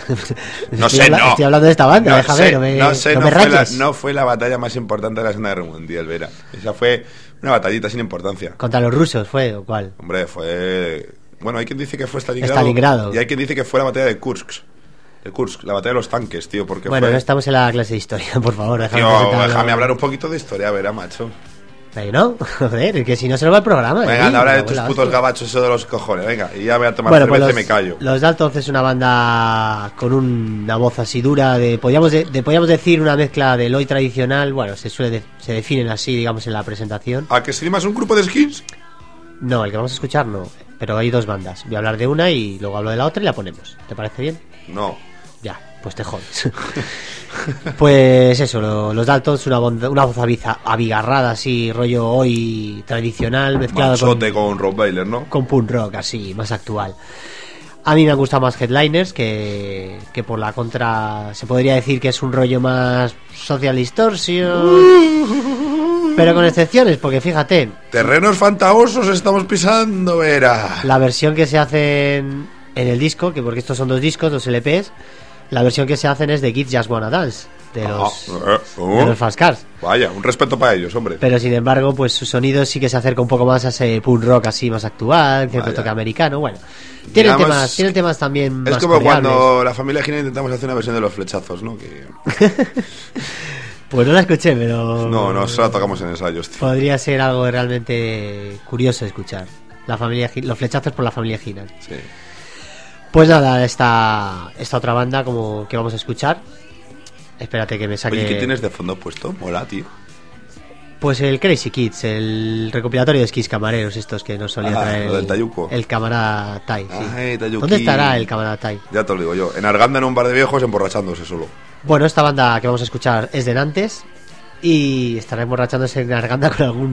Estoy hablando de esta banda, déjame ver. No fue la batalla más importante de la Segunda Guerra Mundial, Vera. Esa fue una batallita sin importancia. ¿Contra los rusos fue o cuál? Hombre, fue... Bueno, hay quien dice que fue Stalingrado. Y hay quien dice que fue la batalla de Kursk. La batalla de los tanques, tío, porque bueno, fue... no estamos en la clase de historia, por favor. Déjame hablar un poquito de historia, Vera, macho. No, joder, que si no se lo va el programa. Venga, anda, habla de tus putos gabachos eso de los cojones, venga, y ya voy a tomar cerveza y me callo. Los Daltons es una banda con una voz así dura, podríamos decir una mezcla del hoy tradicional, bueno, se definen así, digamos, en la presentación. ¿A que sería más un grupo de skins? No, el que vamos a escuchar no, pero hay dos bandas. Voy a hablar de una y luego hablo de la otra y la ponemos. ¿Te parece bien? No. Ya, pues te jodes. Pues eso, los Daltons, una voz abigarrada así, rollo hoy tradicional, mezclado con Rob Baylor, ¿no? Con punk rock así, más actual. A mí me han gustado más Headliners, que por la contra se podría decir que es un rollo más Social Distortion, pero con excepciones, porque fíjate, terrenos fantasiosos estamos pisando, Vera. La versión que se hace en el disco, que porque estos son dos discos, dos LPs. La versión que se hacen es de Kids Just Wanna Dance, de los Fast Cars. Vaya, un respeto para ellos, hombre. Pero sin embargo, pues su sonido sí que se acerca un poco más a ese punk rock así más actual, cierto toque americano, bueno. Tienen temas también más es como coreables. Cuando la familia Gina intentamos hacer una versión de Los Flechazos, ¿no? Que... Pues no la escuché, pero... No, solo la tocamos en ensayos, tío. Podría ser algo realmente curioso de escuchar. Los Flechazos por la familia Gina. Sí. Pues nada, esta otra banda como que vamos a escuchar. Espérate que me saque... Oye, ¿qué tienes de fondo puesto? Mola, tío. Pues el Crazy Kids, el recopilatorio de esquís camareros estos que nos solía traer lo del Tayuco. El camarada Tai, sí. Ay, ¿Dónde estará el camarada Tai? Ya te lo digo yo, en Arganda en un bar de viejos emborrachándose solo. Bueno, esta banda que vamos a escuchar es de Nantes y estará emborrachándose en Arganda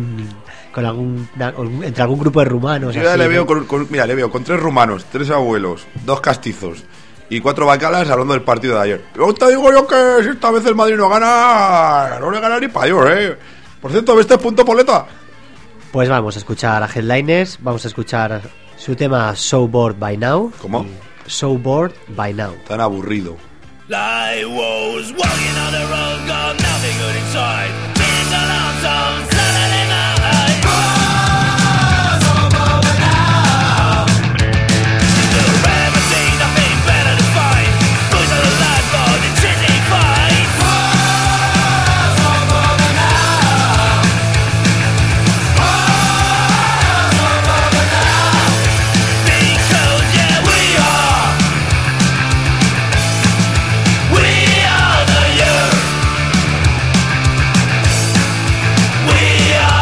entre algún grupo de rumanos. Yo ya así, le veo le veo con 3 rumanos, 3 abuelos, 2 castizos y 4 bacalas hablando del partido de ayer. Pero te digo yo que si esta vez el Madrid no gana, no le gana ni pa' yo, Por cierto, ¿viste punto poleta? Pues vamos a escuchar a Headliners, vamos a escuchar su tema So Bored By Now. ¿Cómo? So Bored By Now. Tan aburrido. I was walking on the road, got nothing good inside. Feeling so lonesome, suddenly now so bored by now. The remedy, nothing better to find. Boys are alive, but the chasing fight. So bored by now. So bored by now. Because yeah, we are the youth. We are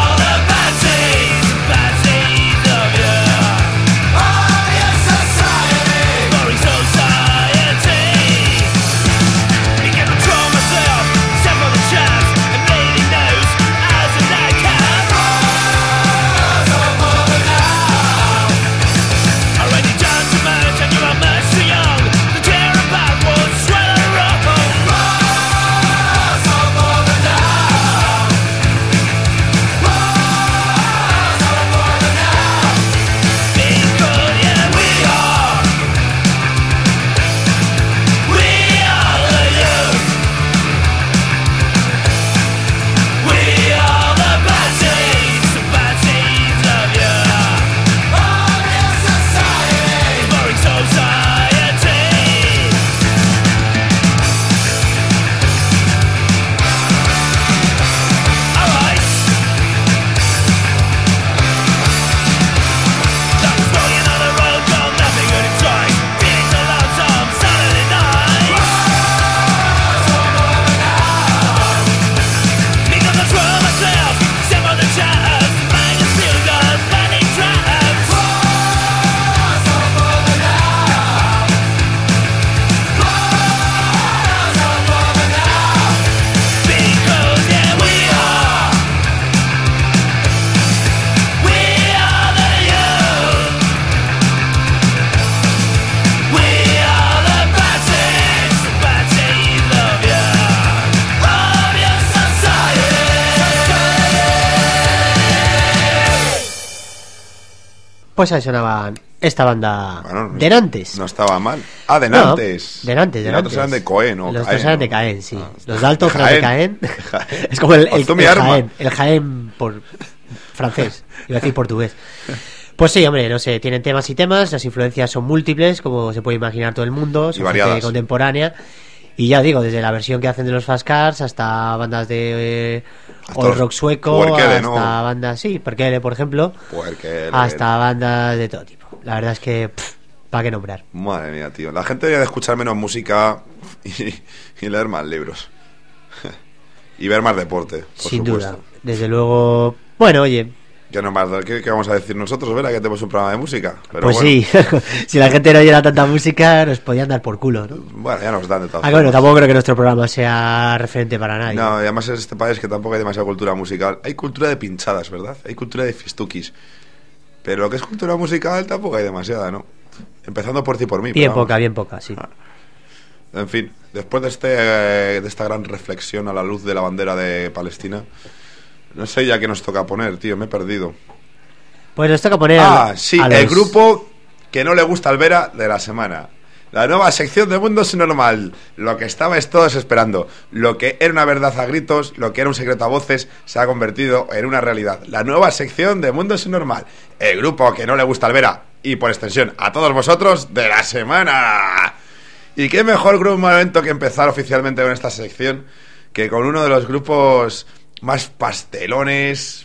Pues ahí sonaban esta banda Bueno, de Nantes. No estaba mal. Ah, de Nantes. No, de Nantes. Los otros eran de Coen, ¿o? Los Caen, dos eran ¿no? de Caen, sí. Ah, Los de Alto eran de Caen. Jaén. Es como el Alzó mi arma. Jaén. El Jaén por francés. Iba a decir portugués. Pues sí, hombre, no sé, tienen temas y temas, las influencias son múltiples, como se puede imaginar todo el mundo, son variadas. gente contemporánea. Y ya digo, desde la versión que hacen de los Fast Cars hasta bandas de Hasta old los rock sueco, Puerquele, hasta ¿no? bandas, sí, Perkele, por ejemplo, Puerquele. hasta bandas de todo tipo. La verdad es que, ¿para qué nombrar? Madre mía, tío. La gente debería de escuchar menos música y leer más libros. Y ver más deporte, por Sin supuesto. duda. Desde luego, bueno, oye, ¿Qué, no más, qué vamos a decir nosotros, Vera? Que tenemos un programa de música. Pero pues bueno, sí, si la gente no oyera tanta música, nos podían dar por culo, ¿no? Bueno, ya nos dan de todas Ah, bueno, formas. tampoco creo que nuestro programa sea referente para nadie. No, y además en este país que tampoco hay demasiada cultura musical. Hay cultura de pinchadas, ¿verdad? Hay cultura de fistuquis. Pero lo que es cultura musical tampoco hay demasiada, ¿no? Empezando por ti y por mí. Bien pero vamos. bien poca, sí. En fin, después de esta gran reflexión a la luz de la bandera de Palestina, no sé ya qué nos toca poner, tío, me he perdido. Pues nos toca poner Sí, a el los- grupo que no le gusta al Vera de la semana. La nueva sección de Mundo es Normal. Lo que estabais todos esperando. Lo que era una verdad a gritos, lo que era un secreto a voces, se ha convertido en una realidad. La nueva sección de Mundo es Normal. El grupo que no le gusta al Vera, y por extensión a todos vosotros, de la semana. Y qué mejor momento que empezar oficialmente con esta sección que con uno de los grupos más pastelones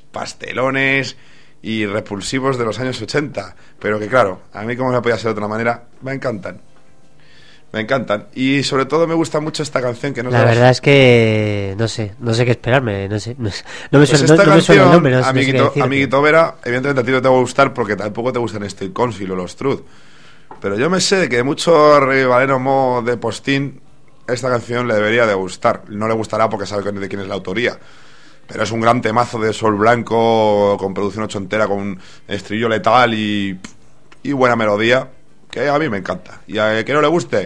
y repulsivos de los años 80. Pero que claro, a mí como no podía ser de otra manera, me encantan. Me encantan. Y sobre todo me gusta mucho esta canción que no es La de las- verdad es que no sé qué esperarme, no sé. No me Pues suena, esta no me suena el canción, nombre, no sé qué amiguito, decirte. amiguito Vera, evidentemente a ti no te va a gustar porque tampoco te gustan Steel Council o los Truth. Pero yo me sé que mucho rivalero mo de postín esta canción le debería de gustar. No le gustará porque sabe de quién es la autoría. Pero es un gran temazo de sol blanco, con producción ochentera, con estribillo letal y buena melodía, que a mí me encanta. Y a que no le guste,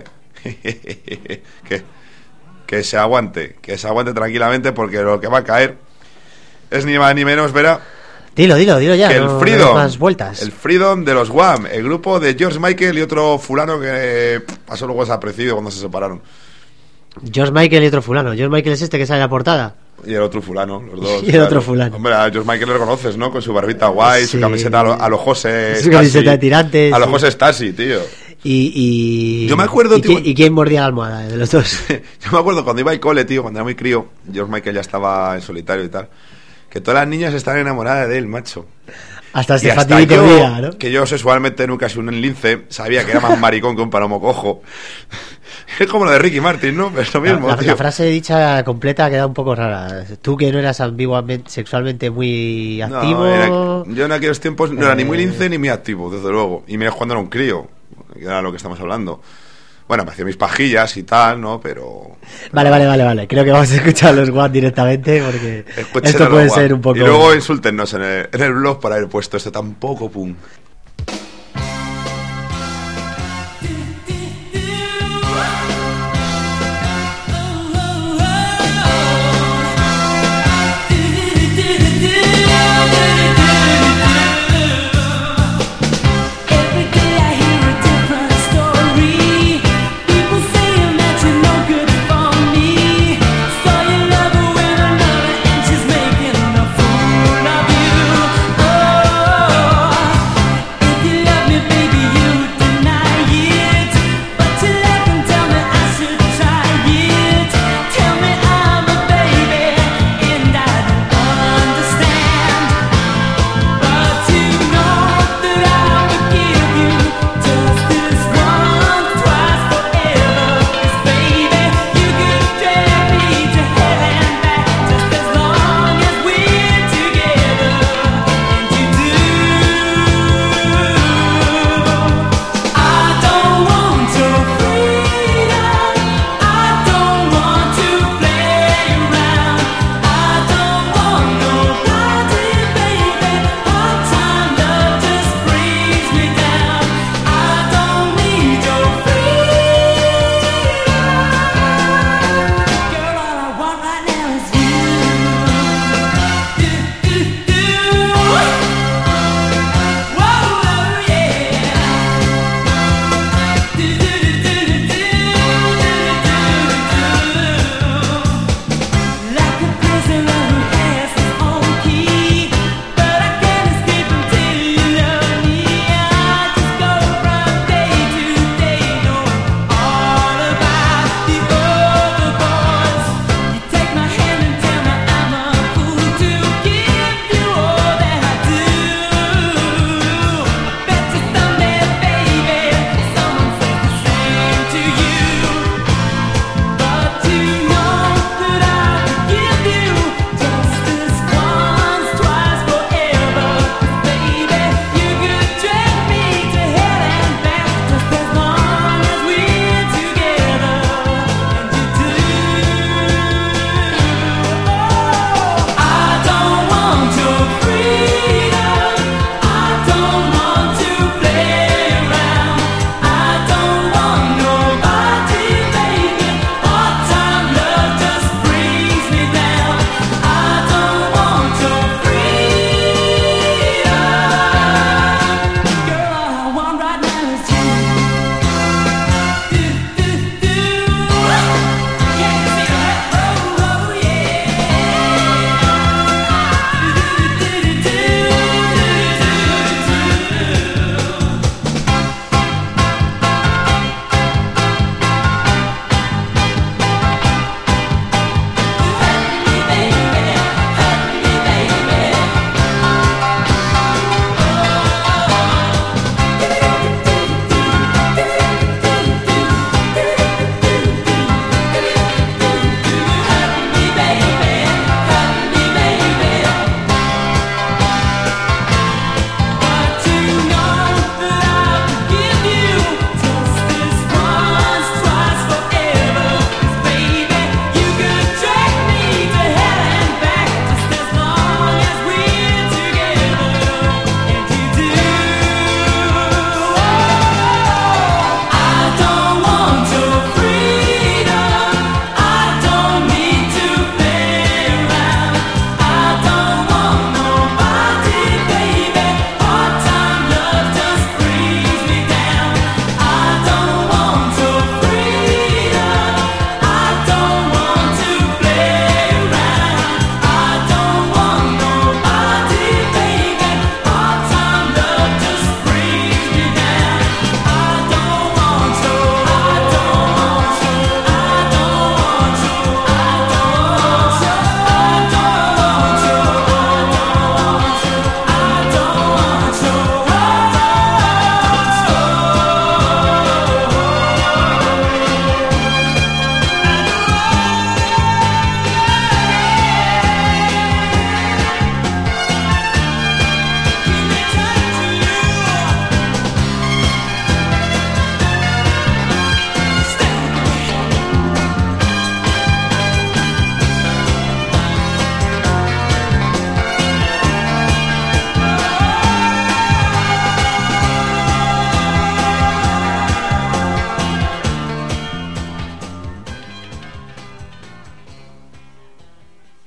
que se aguante tranquilamente, porque lo que va a caer es ni más ni menos, Vera, Dilo ya, que no el des Freedom, más vueltas. el Freedom de los Wham, el grupo de George Michael y otro fulano que pasó luego desaparecido cuando se separaron. George Michael y otro fulano. George Michael es este que sale en la portada. Y el otro fulano, los dos. Y el otro fulano. Hombre, a George Michael lo conoces, ¿no? Con su barbita guay, Sí. su camiseta a los José Su camiseta de tirantes, A los sí. José Stasi, tío. Y Yo me acuerdo, ¿y tío- ¿y quién mordía la almohada de los dos? Yo me acuerdo cuando iba al cole, tío, cuando era muy crío, George Michael ya estaba en solitario y tal, que todas las niñas estaban enamoradas de él, macho. Hasta Y este hasta fatídico yo, día, ¿no? que yo sexualmente nunca soy un lince, sabía que era más maricón que un palomo cojo. Es como lo de Ricky Martin, ¿no? Pero es lo mismo, tío. La frase dicha completa queda un poco rara. Tú que no eras ambiguamente, sexualmente muy No, activo. yo en aquellos tiempos no era ni muy lince ni muy activo, desde luego. Y menos cuando era un crío, que era lo que estamos hablando. Bueno, me hacía mis pajillas y tal, ¿no? Pero... Vale. Creo que vamos a escuchar los One directamente porque Escuchen a esto los puede Wham. ser un poco. Y luego insúltennos en el blog por haber puesto esto tan poco pum. Every day I hear a different story. People saying that you're no good for me. Saw your lover with another and she's making a fool of you. Oh,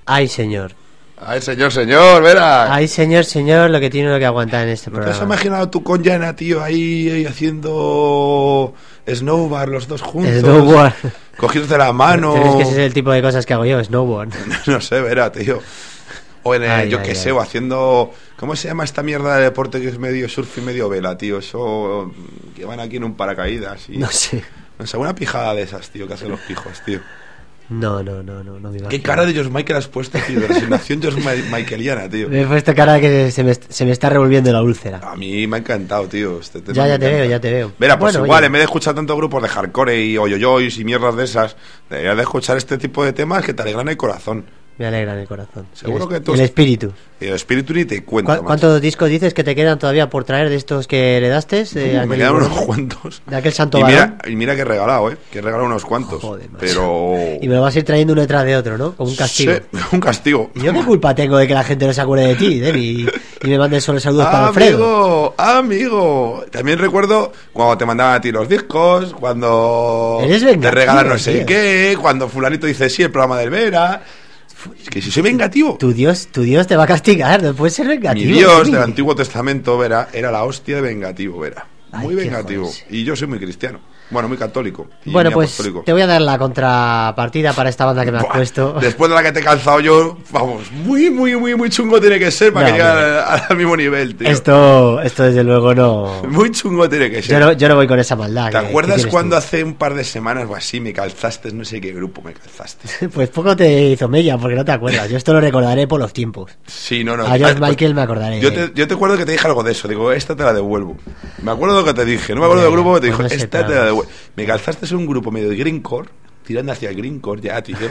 Ay, señor. Ay, señor, verá. Ay, señor, lo que tiene uno que aguantar en este ¿No te programa. has imaginado tú con Yana, tío, ahí haciendo snowboard los dos juntos? Snowboard. Cogiéndose la mano. ¿Crees que ese es el tipo de cosas que hago yo? Snowboard. No sé, verá, tío. O en el, Ay, yo ay, qué ay. sé, o haciendo... ¿Cómo se llama esta mierda de deporte que es medio surf y medio vela, tío? Eso... Que van aquí en un paracaídas y... No sé. No sé, una pijada de esas, tío, que hacen los pijos, tío. No me imagino. ¿Qué cara de George Michael has puesto, tío? De resignación George Michaeliana, tío. Me he puesto cara de que se me está revolviendo la úlcera. A mí me ha encantado, tío. Este tema Ya me te encanta. veo, ya te veo. Verá, pues Bueno, igual, oye. en vez de escuchar tantos grupos de hardcore y oyoyois y mierdas de esas, deberías de escuchar este tipo de temas que te alegran el corazón. Me alegra en el corazón. Seguro el, que tú- el espíritu. Y el espíritu ni te cuento, macho. ¿Cuántos discos dices que te quedan todavía por traer de estos que heredaste? Me quedan unos cuantos. De aquel santo y varón. mira que he regalado, que he regalado unos cuantos. Joder, macho. Pero... Y me lo vas a ir trayendo uno detrás de otro, ¿no? Como un castigo. Sí, un castigo. ¿Y yo qué culpa tengo de que la gente no se acuerde de ti, Debbie? Y me manden solo saludos para Alfredo. Amigo. También recuerdo cuando te mandaban a ti los discos, cuando Eres te vengativo, regalan no sé tío. qué, cuando fulanito dice sí, el programa del Vera. Es que si soy vengativo. Tu Dios te va a castigar, no puedes ser Mi vengativo. Dios Debbie. del Antiguo Testamento, Vera, era la hostia de vengativo, Vera. Ay, Muy qué vengativo. joder, sí. Y yo soy muy cristiano. Bueno, muy católico. Y Bueno, muy pues apostólico. te voy a dar la contrapartida para esta banda que me has Buah, puesto. Después de la que te he calzado yo, vamos, muy chungo tiene que ser para No, que llegue hombre. al mismo nivel, tío. Esto desde luego no. Muy chungo tiene que ser. Yo no voy con esa maldad. ¿Te ¿Qué acuerdas quieres cuando tú? hace un par de semanas o así me calzaste, no sé qué grupo me calzaste? Pues poco te hizo mella, porque no te acuerdas. Yo esto lo recordaré por los tiempos. Sí, no. A George pues, Michael me acordaré. Yo te acuerdo que te dije algo de eso. Digo, esta te la devuelvo. Me acuerdo de lo que te dije. No me acuerdo Ya, del grupo que te pues dijo, no sé, esta te la pero- devuelvo. Me calzaste en un grupo medio de greencore, tirando hacia el greencore ya, tío.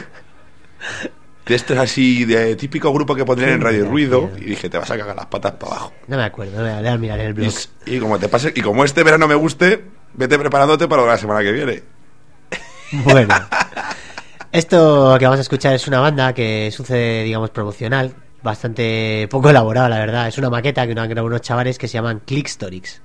De estos así, de típico grupo que pondrían en Radio Tío. Ruido. Y dije, te vas a cagar las patas para abajo. No me acuerdo, no me voy a mirar en el blog. Y como te pase, y como este verano me guste, vete preparándote para la semana que viene. Bueno, esto que vamos a escuchar es una banda que sucede, digamos, promocional, bastante poco elaborada, la verdad. Es una maqueta que han grabado unos chavales que se llaman Clickstorix.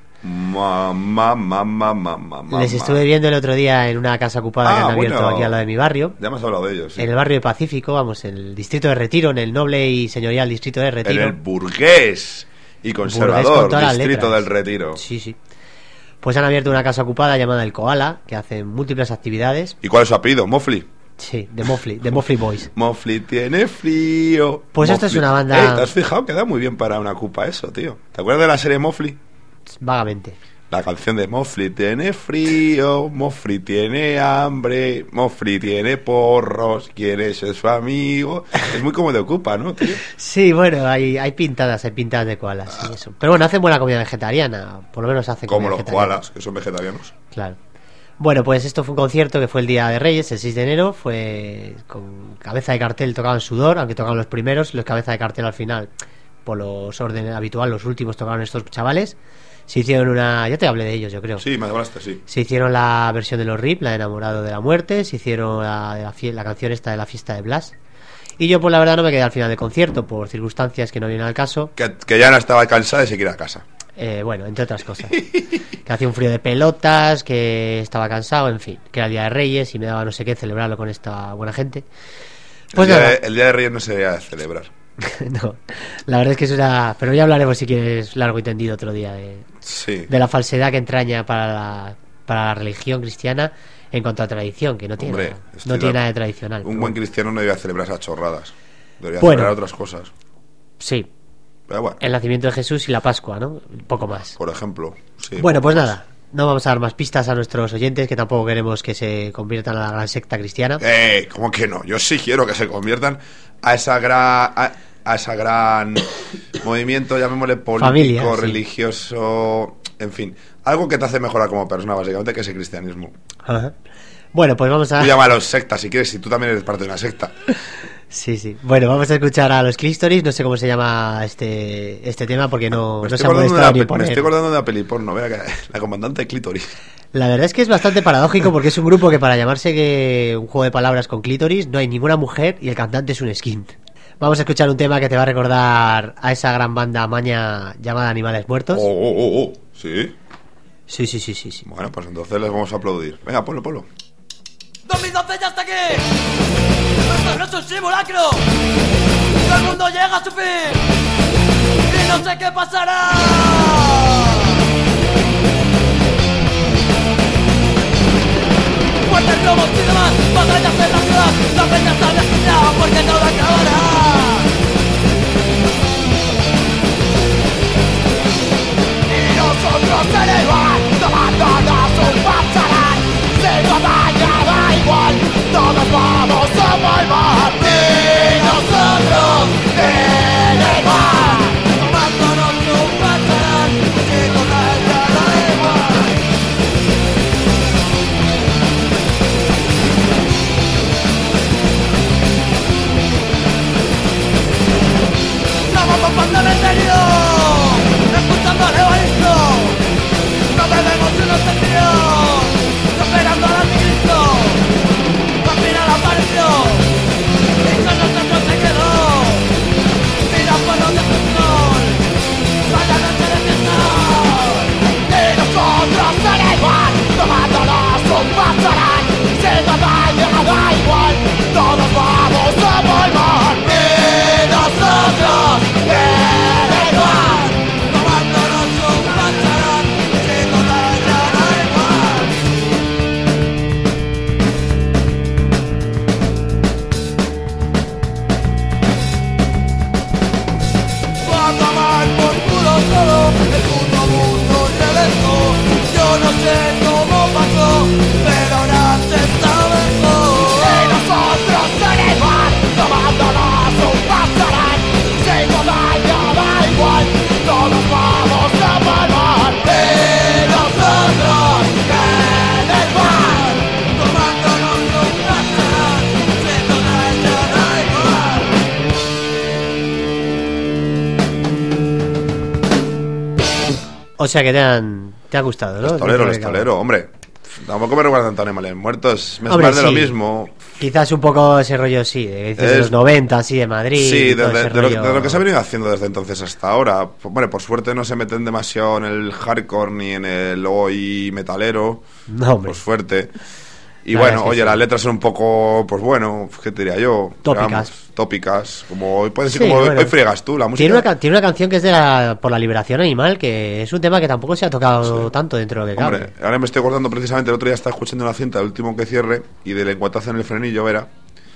Les estuve viendo el otro día en una casa ocupada que han abierto bueno. aquí al lado de mi barrio. Ya hemos hablado de ellos, sí. En el barrio de Pacífico, vamos, en el distrito de Retiro, en el noble y señorial distrito de En Retiro. el burgués y Burgués conservador con todas las distrito letras. del Retiro. Sí, sí. Pues han abierto una casa ocupada llamada El Koala, que hace múltiples actividades. ¿Y cuál es su apellido? Mofli. Sí, de Mofli Boys. Mofli tiene frío. Pues esto es una banda- ¿Te has fijado? Queda muy bien para una cupa eso, tío. ¿Te acuerdas de la serie Mofli? Vagamente. La canción de Mofli tiene frío, Mofli tiene hambre, Mofli tiene porros, quiere ser su amigo. Es muy como de Ocupa, ¿no, tío? Sí, bueno, hay pintadas de koalas y eso. Pero bueno, hacen buena comida vegetariana, por lo menos hacen Como comida los vegetariana. koalas, que son vegetarianos. Claro. Bueno, pues esto fue un concierto que fue el Día de Reyes, el 6 de enero. Fue con cabeza de cartel, tocaban Sudor, aunque tocaban los primeros. Los cabeza de cartel al final, por los órdenes habitual, los últimos tocaron estos chavales. Se hicieron una... Ya te hablé de ellos, yo creo. Sí, me hablaste, sí. Se hicieron la versión de los RIP, la de Enamorado de la Muerte. Se hicieron la canción esta de la fiesta de Blas. Y yo, pues la verdad, no me quedé al final del concierto por circunstancias que no vienen al caso. Que ya no estaba cansada y se quiere ir a casa. Bueno, entre otras cosas. Que hacía un frío de pelotas, que estaba cansado, en fin. Que era el Día de Reyes y me daba no sé qué celebrarlo con esta buena gente. Pues nada. El día de Reyes no se debería celebrar. No, la verdad es que es una... Pero ya hablaremos si quieres largo y tendido otro día Sí. de la falsedad que entraña para la religión cristiana en cuanto a tradición, que no tiene, Hombre, nada, estoy no tiene de- nada de tradicional. Un pero buen bueno. cristiano no debería celebrar esas chorradas. Debería Bueno. celebrar otras cosas. Sí, Pero bueno, el nacimiento de Jesús y la Pascua, ¿no? Un poco más. por ejemplo. Sí, Bueno, pues poco más. nada, no vamos a dar más pistas a nuestros oyentes, que tampoco queremos que se conviertan en la gran secta cristiana. ¿Cómo que no? Yo sí quiero que se conviertan a esa gran movimiento, llamémosle político, Familia, sí. religioso, en fin, algo que te hace mejorar como persona, básicamente, que es el cristianismo. Ajá. Bueno, pues vamos a... Tú llámalo secta si quieres, si tú también eres parte de una secta. Sí, sí. Bueno, vamos a escuchar a los Clistoris. No sé cómo se llama este tema porque no Me se estoy ha acordando de molestado ni me poner. estoy acordando de una peli porno, vea que la comandante Clítoris. La verdad es que es bastante paradójico porque es un grupo que para llamarse que un juego de palabras con clítoris no hay ninguna mujer y el cantante es un skin. Vamos a escuchar un tema que te va a recordar a esa gran banda maña llamada Animales Muertos. Oh, ¿sí? Sí, sí, sí, sí, sí. Bueno, pues entonces les vamos a aplaudir. Venga, ponlo. 2012 ya está aquí. Esto no es un simulacro. el mundo llega a su fin y no sé qué pasará. Fuertes globos y demás, batallas en la ciudad, la peña está destinada porque todo acabará. Y nosotros en el bar, tomándonos un pasarán. Si no daña, da igual, todos vamos a volver. Y nosotros en el bar, tomándonos un pasarán. Si no daña, da igual. Estamos con cementerio, escuchando al egoísta. No bebemos unos sentidos, esperando al anticristo. Al final apareció y con nosotros se quedó. Mira por los de su sol, vaya noche de fiesta. Y nosotros en el bar, tomándonos un pasarán. Si no daña, da igual, todos vamos a volver. Y nosotros en el bar, tomándonos un pasarán. Si no daña, da igual. Va a tomar por culo todo, el puto mundo reventó. Yo no sé cómo pasó, pero ahora se está mejor. Y nosotros en el bar, tomándonos un pasarán. Si no daña, da igual, todos vamos a volver. Y nosotros en el bar, tomándonos un pasarán. Si no daña, da igual. O sea que te ha gustado, ¿no? El tolero, hombre. Tampoco me recuerda tanto a Animales Muertos. Me es Hombre, más de lo sí. mismo. Quizás un poco ese rollo, sí, de, dices, de Es- los 90, así, de Madrid. Sí, y todo ese de rollo. lo que se ha venido haciendo desde entonces hasta ahora. Hombre, por suerte no se meten demasiado en el hardcore ni en el hoy metalero. No, hombre. Por suerte. Y La bueno, verdad es que oye, sí. las letras son un poco, pues bueno, ¿qué te diría yo? Tópicas. Digamos, tópicas. Como hoy puede ser Sí, como bueno. hoy friegas tú, la música. Tiene una canción que es por la liberación animal, que es un tema que tampoco se ha tocado tanto dentro de lo que cabe. Hombre, ahora me estoy acordando precisamente, el otro día estaba escuchando una cinta, el último que cierre, y del encuentazo en el frenillo era,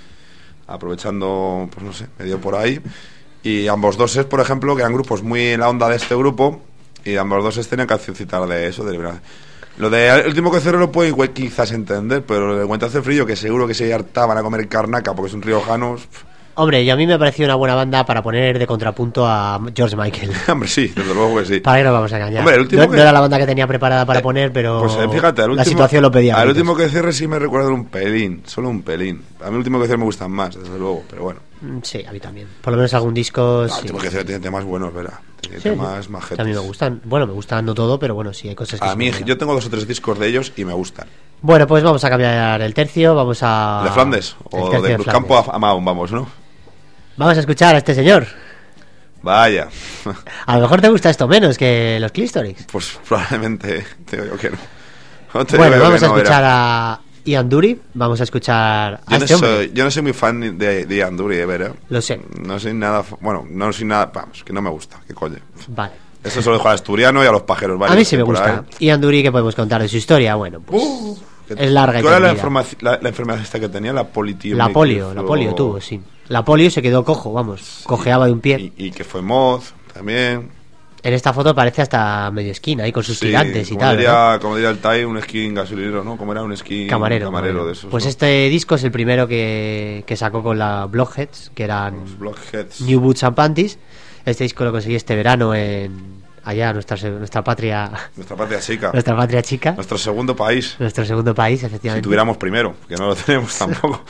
aprovechando, pues no sé, medio por ahí, y ambos doses, por ejemplo, que eran grupos muy en la onda de este grupo, y ambos doses tenían cancioncitas de eso, de liberación. Lo de el último que cierre lo puedo igual quizás entender, pero lo del encuentazo en frío, que seguro que se hartaban a comer carnaca porque son riojanos. Hombre, y a mí me ha parecido una buena banda para poner de contrapunto a George Michael. Hombre, sí, desde luego que sí. Para que no vamos a engañar. Hombre, el último no que- era la banda que tenía preparada para poner, pero Pues fíjate, la situación lo pedía. a al gritos. último que cierre sí me recuerda un pelín, solo un pelín. A mí el último que cierre me gustan más, desde luego, pero bueno. Sí, a mí también. Por lo menos algún disco. El Sí. último que cierre tiene temas buenos, verá. Tiene Sí, temas sí. majetes. A mí me gustan. Bueno, me gustan no todo, pero bueno, sí, hay cosas que A sí mí, me gustan. yo tengo 2 o 3 discos de ellos y me gustan. Bueno, pues vamos a cambiar el tercio. Vamos a. ¿De Flandes? el O tercio de Cruzcampo Flandes. a Mahón, vamos, ¿no? Vamos a escuchar a este señor. Vaya. A lo mejor te gusta esto menos que los Clistorics. Pues probablemente te digo que no. No te Bueno, digo que vamos a no, escuchar verá. a Ian Dury. Vamos a escuchar a Yo no, este hombre. yo no soy muy fan de Ian Dury, verá. Lo sé. No soy nada. Bueno, no soy nada. Vamos, que no me gusta. ¿Qué coño? Vale. Eso se lo dejo al asturiano y a los pajeros. A mí sí me gusta. Ian Dury, ¿qué podemos contar de su historia? Bueno, pues es larga y ¿Cuál era tendida. la enfermedad esta que tenía? La polio. La polio tuvo, sí. La polio se quedó cojo, vamos. Cojeaba de un pie. Y que fue Moz también. En esta foto parece hasta medio esquina, ahí con sus Sí, tirantes y como tal. diría, ¿verdad? como diría el Tai, un esquí gasolinero, ¿no? Como era un esquí Camarero. de esos. Pues ¿no? este disco es el primero que sacó con la Blockheads, que eran Los Blockheads. New Boots and Panties. Este disco lo conseguí este verano en allá nuestra patria, Nuestra patria chica. nuestra patria chica, Nuestro segundo país. nuestro segundo país, Si efectivamente. tuviéramos primero, que no lo tenemos tampoco.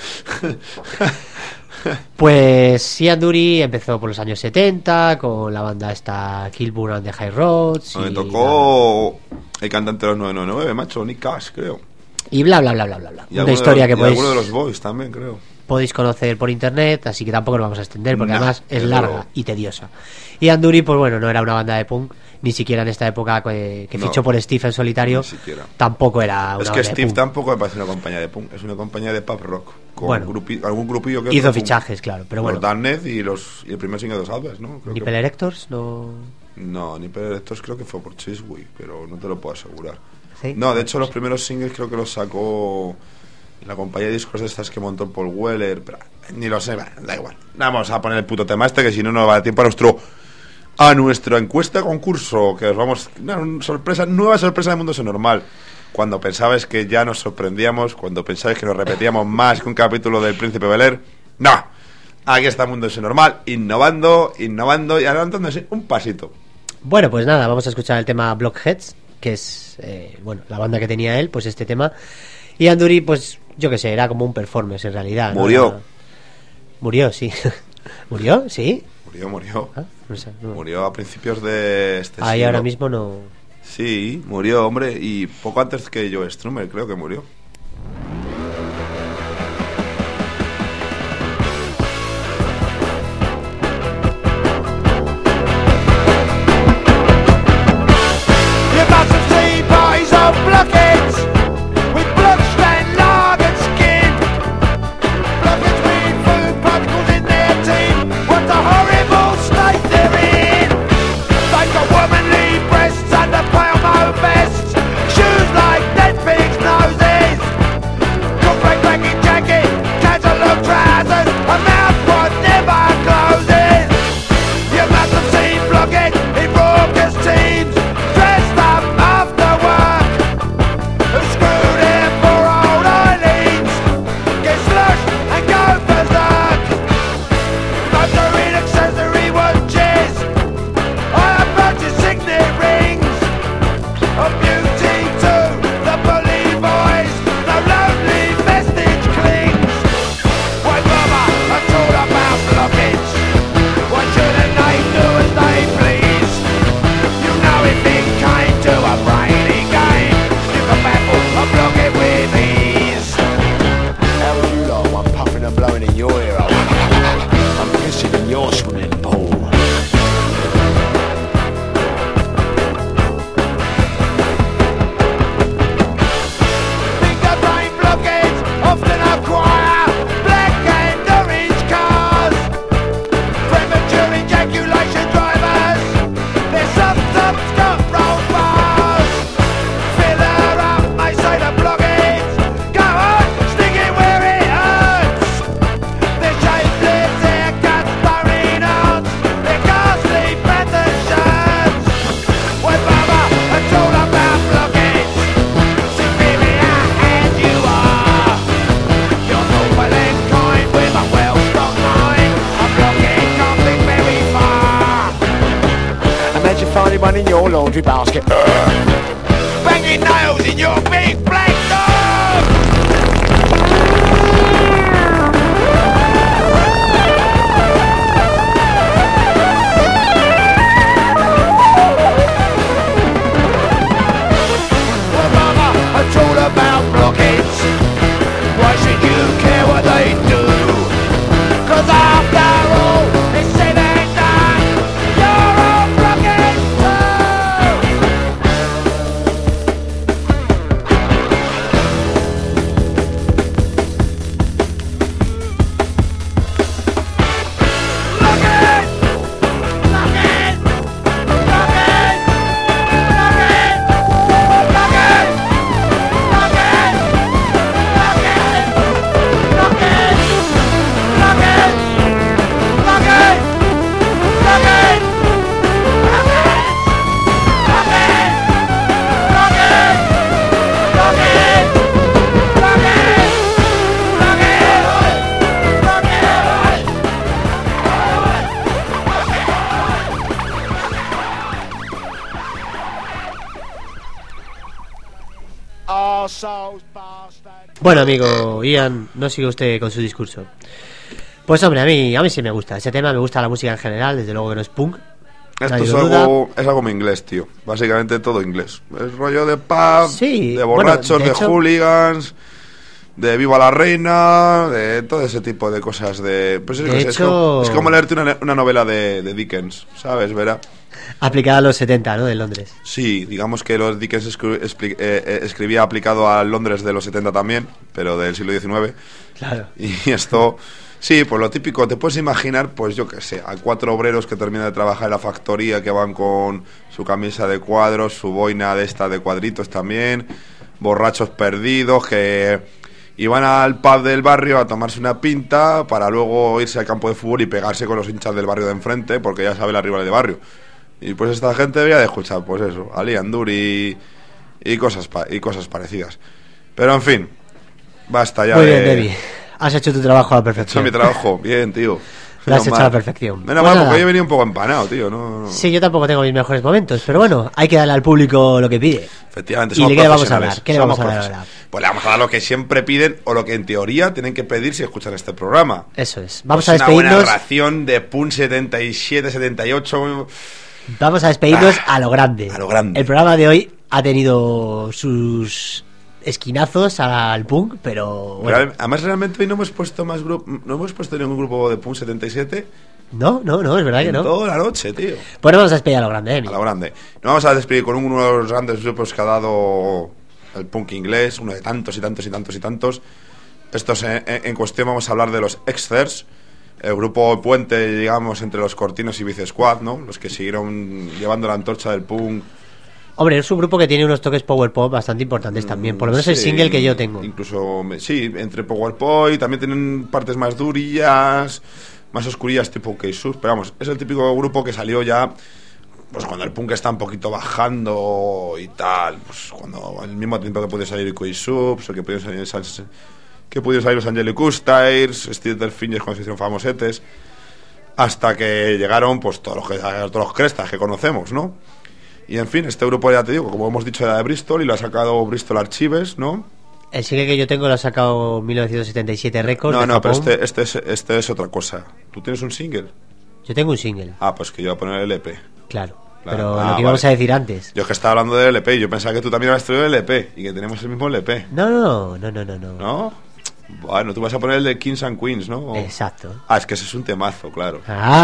Pues Ian Dury empezó por los años 70 con la banda esta Kilburn and the High Roads Donde y tocó el cantante de los 999, macho, Nick Cash, creo. y bla bla bla bla bla bla. Y Una alguno historia de que los, y podéis alguno de los Boys también, creo. podéis conocer por internet, así que tampoco nos vamos a extender porque Nah, además es desde larga luego. y tediosa. Y Anduri, pues bueno, no era una banda de punk, ni siquiera en esta época que No, fichó por Steve en solitario, ni siquiera. tampoco era una Es banda que de Steve punk. tampoco me parece una compañía de punk, es una compañía de pub rock. Con Bueno, algún grupillo que hizo otro punk. fichajes, claro, pero bueno. Los Damned y el primer single de los Alves, ¿no? Creo Nipple Erectors, no... No, Nipple Erectors creo que fue por Chiswick, pero no te lo puedo asegurar. ¿Sí? No, de hecho los primeros singles creo que los sacó la compañía de discos de estas que montó Paul Weller, pero ni lo sé, da igual. Vamos a poner el puto tema este que si no nos va a dar tiempo a nuestra encuesta concurso, que os vamos... nueva sorpresa del mundo es normal. Cuando pensabais que ya nos sorprendíamos, cuando pensabais que nos repetíamos más que un capítulo del Príncipe Bel-Air, no. Aquí está Mundo es normal, innovando y adelantándose un pasito. Bueno, pues nada, vamos a escuchar el tema Blockheads, que es, bueno, la banda que tenía él, pues este tema. Y Anduri, pues, yo qué sé, era como un performance en realidad. ¿no? Murió. Murió, sí. ¿Murió? ¿Sí? Murió. Ah, no sé, no. Murió a principios de este Ahí siglo. ahora mismo no... Sí, murió, hombre, y poco antes que Joe Strummer, creo que murió. You must have seen parties of blockheads with blood-stained lard and skin. Blockheads with food particles in their teeth. What a horrible state they're in. They've got womanly breasts under pale mauve vests, shoes like dead pigs' noses, corporate baggy jacket, catalogue trousers, a mouth what never closes. You must have seen blockheads in raucous teams, dressed up after work, who screw their poor old Eileens, get slushed and go berserk. Motoring accessory watches, I have purchased signet rings, of beauty to the bully boys, no lonely vestige clings. Why bother at all about blockage? Why shouldn't they do as they please? You know if it came to a brainy game, you can baffle a blockhead with ease. How are you lot? I'm puffing and blowing in your ear. I'm pissing in your swimming pool. Finger brain blockheads often acquire black and orange cars. Premature ejaculation drivers, their subs got roll bars. Fill her up, I say the blockheads. Go on, stick it where it hurts. Their shapeless haircuts, burning hearts, their ghastly panther shirts. Why bother at all about blockheads? Superior as you are, you're noble and kind with a well-stocked mind. A blockhead can't think very far. Imagine finding one in your laundry basket, banging nails in your big black dog. What bother at all about blockheads? Why should you care what they do? 'Cause after all, it's said and done, you're all blockheads too. Blockhead! Blockhead! Blockhead! Blockhead! Blockhead! Blockhead! Blockhead! Blockhead! Blockhead! Blockhead! Blockhead! Arseholes, bastard. Bueno, amigo Ian, no sigue usted con su discurso. Pues hombre, a mí sí me gusta. Ese tema, me gusta la música en general, desde luego que no es punk. Esto Nadie es lo duda. algo muy inglés, tío. Básicamente todo inglés. Es rollo de pub, Sí, de bueno, borrachos, de de hecho- hooligans, de Viva la Reina, de todo ese tipo de cosas de... Pues De hecho- es como leerte una novela de Dickens, ¿sabes, Vera? Aplicada a los 70, ¿no? De Londres. Sí, digamos que los Dickens escribía aplicado a Londres de los 70 también, pero del siglo XIX. Claro. Y esto, sí, pues lo típico, te puedes imaginar, pues yo qué sé, a 4 obreros que terminan de trabajar en la factoría, que van con su camisa de cuadros, su boina de esta de cuadritos también, borrachos perdidos, que iban al pub del barrio a tomarse una pinta para luego irse al campo de fútbol y pegarse con los hinchas del barrio de enfrente, porque ya sabe la rival de barrio. Y pues esta gente debía de escuchar, pues eso, Ali Andur y cosas parecidas. Pero en fin, basta ya Muy de... bien, Debbie. Has hecho tu trabajo a la He hecho perfección. mi trabajo, bien, tío. Lo has Menos hecho mal. a la perfección. Menos Pues mal, nada. porque hoy he venido un poco empanado, tío. No. Sí, yo tampoco tengo mis mejores momentos, pero bueno, hay que darle al público lo que pide. Efectivamente, ¿Y somos de qué le vamos a profesionales, hablar? ¿Qué le somos vamos a dar profes- ahora? Pues le vamos a dar lo que siempre piden o lo que en teoría tienen que pedir si escuchan este programa. Eso es. Vamos Pues a una buena despedirnos. ración de Pun 77, 78... Vamos a despedirnos a lo grande. a lo grande. El programa de hoy ha tenido sus esquinazos al punk, pero bueno. Además, realmente hoy no hemos puesto no hemos puesto ningún grupo de Pun 77 No, es verdad que en no. toda la noche, tío. Pues nos vamos a despedir a lo grande, Emi. A lo grande. Nos vamos a despedir con uno de los grandes grupos que ha dado el punk inglés, uno de tantos y tantos y tantos y tantos. Estos en cuestión vamos a hablar de los Exters, el grupo puente, digamos, entre los Cortinos y Vice Squad, ¿no? Los que siguieron llevando la antorcha del punk. Hombre, es un grupo que tiene unos toques power pop bastante importantes también, por lo menos el Sí, single que yo tengo. Incluso, sí, entre Power Pop y también tienen partes más durillas, más oscurillas, tipo K-Sub. Pero vamos, es el típico grupo que salió ya, pues cuando el punk está un poquito bajando y tal. Pues cuando al mismo tiempo que puede salir K-Sub, o que pudieron salir los Angelic Ustairs, Steve Delfingers cuando se hicieron famosetes, hasta que llegaron pues todos los crestas que conocemos, ¿no? Y en fin, este grupo, ya te digo, como hemos dicho, era de Bristol y lo ha sacado Bristol Archives, ¿no? El single que yo tengo lo ha sacado 1977 Records. No, de no, pero Japón. este es otra cosa. ¿Tú tienes un single? Yo tengo un single, Ah, pues que yo voy a poner el LP. claro. Claro. Pero Ah, lo que íbamos vale. a decir antes. Yo es que estaba hablando del LP y yo pensaba que tú también habías traído el LP y que tenemos el mismo LP. No. ¿No? Bueno, tú vas a poner el de Kings and Queens, ¿no? Exacto. Ah, es que ese es un temazo, claro.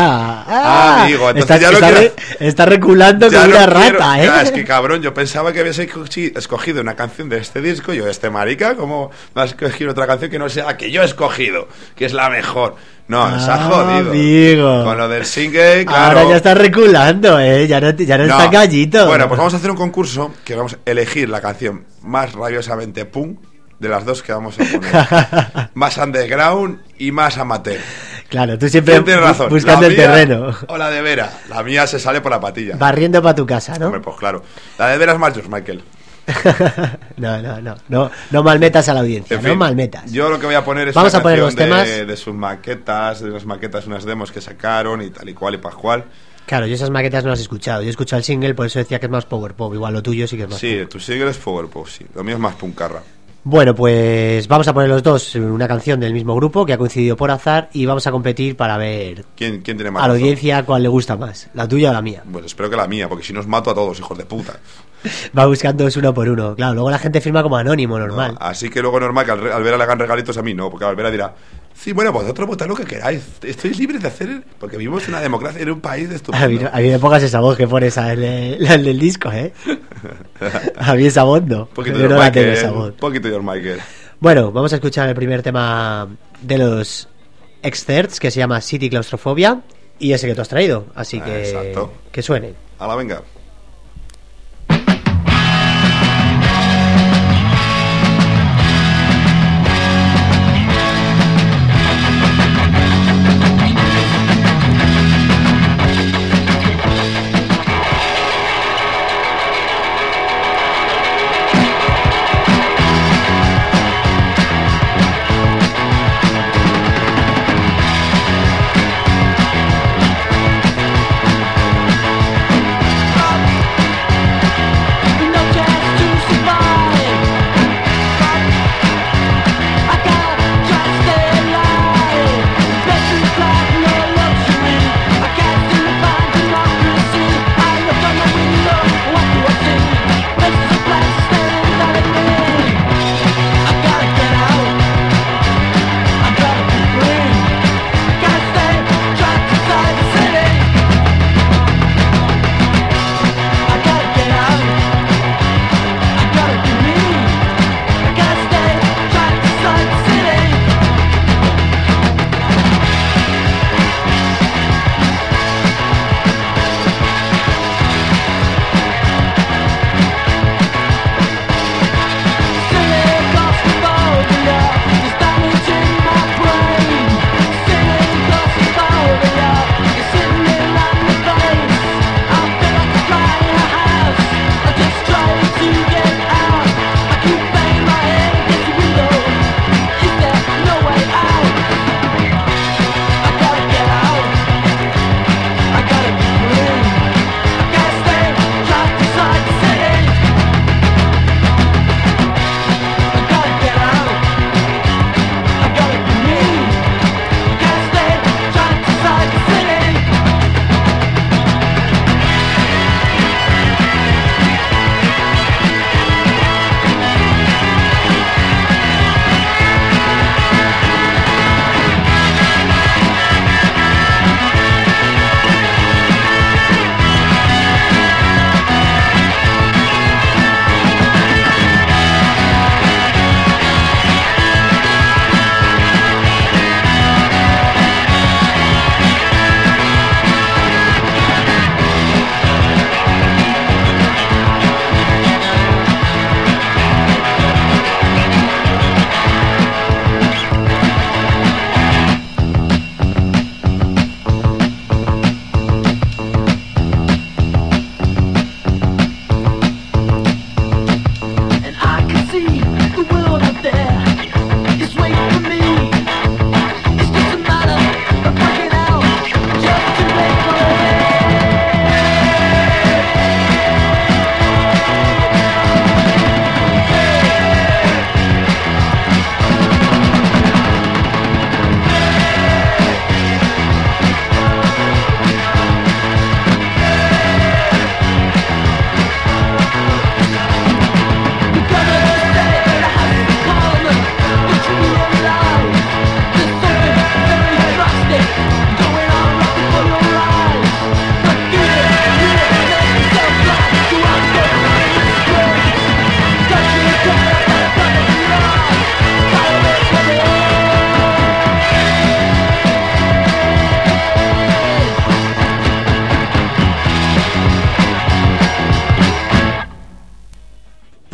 Amigo, Amigo, entonces ya lo quiero- está reculando Ya como no una quiero- rata, ¿eh? Ya, es que cabrón, yo pensaba que habías escogido una canción de este disco. Yo, este marica, ¿cómo vas a escoger otra canción que no sea la que yo he escogido? Que es la mejor. No, se ha jodido. Amigo. Con lo del single, claro. Ahora ya está reculando, ¿eh? Ya no está gallito. Bueno, pues vamos a hacer un concurso que vamos a elegir la canción más rabiosamente punk de las dos que vamos a poner. Más underground y más amateur. Claro, tú siempre ¿Quién tiene razón? buscando ¿La el mía terreno. o la de Vera? La mía se sale por la patilla. Barriendo para tu casa, ¿no? Hombre, pues claro. La de Vera es más George Michael. No malmetas a la audiencia, En no fin, malmetas. Yo lo que voy a poner es Vamos una a poner canción los temas. de sus maquetas, de las maquetas, unas demos que sacaron y tal y cual y pascual. Claro, yo esas maquetas no las he escuchado. Yo he escuchado el single, por eso decía que es más power pop. Igual lo tuyo sí que es más Sí, pop. tu single es Power Pop, sí. Lo mío es más puncarra. Bueno, pues vamos a poner los dos una canción del mismo grupo que ha coincidido por azar y vamos a competir para ver ¿Quién tiene más a la razón? audiencia cuál le gusta más, la tuya o la mía. Pues espero que la mía, porque si no os mato a todos, hijos de puta. Va buscándoos uno por uno. Claro, luego la gente firma como anónimo, normal. No, así que luego normal que al Vera le hagan regalitos a mí, no, porque al Vera dirá, sí, bueno, vosotros votad lo que queráis, estáis libres de hacer, porque vivimos en una democracia en un país A estupendo. mí me pongas esa voz que pones al del disco, ¿eh? A mí esa voz no. Un poquito Yo de no la tengo Michael, esa voz. un poquito de Michael. Bueno, vamos a escuchar el primer tema de los Excerts que se llama City Claustrofobia y ese que tú has traído, así que Exacto. que suene. Hala, venga. Rob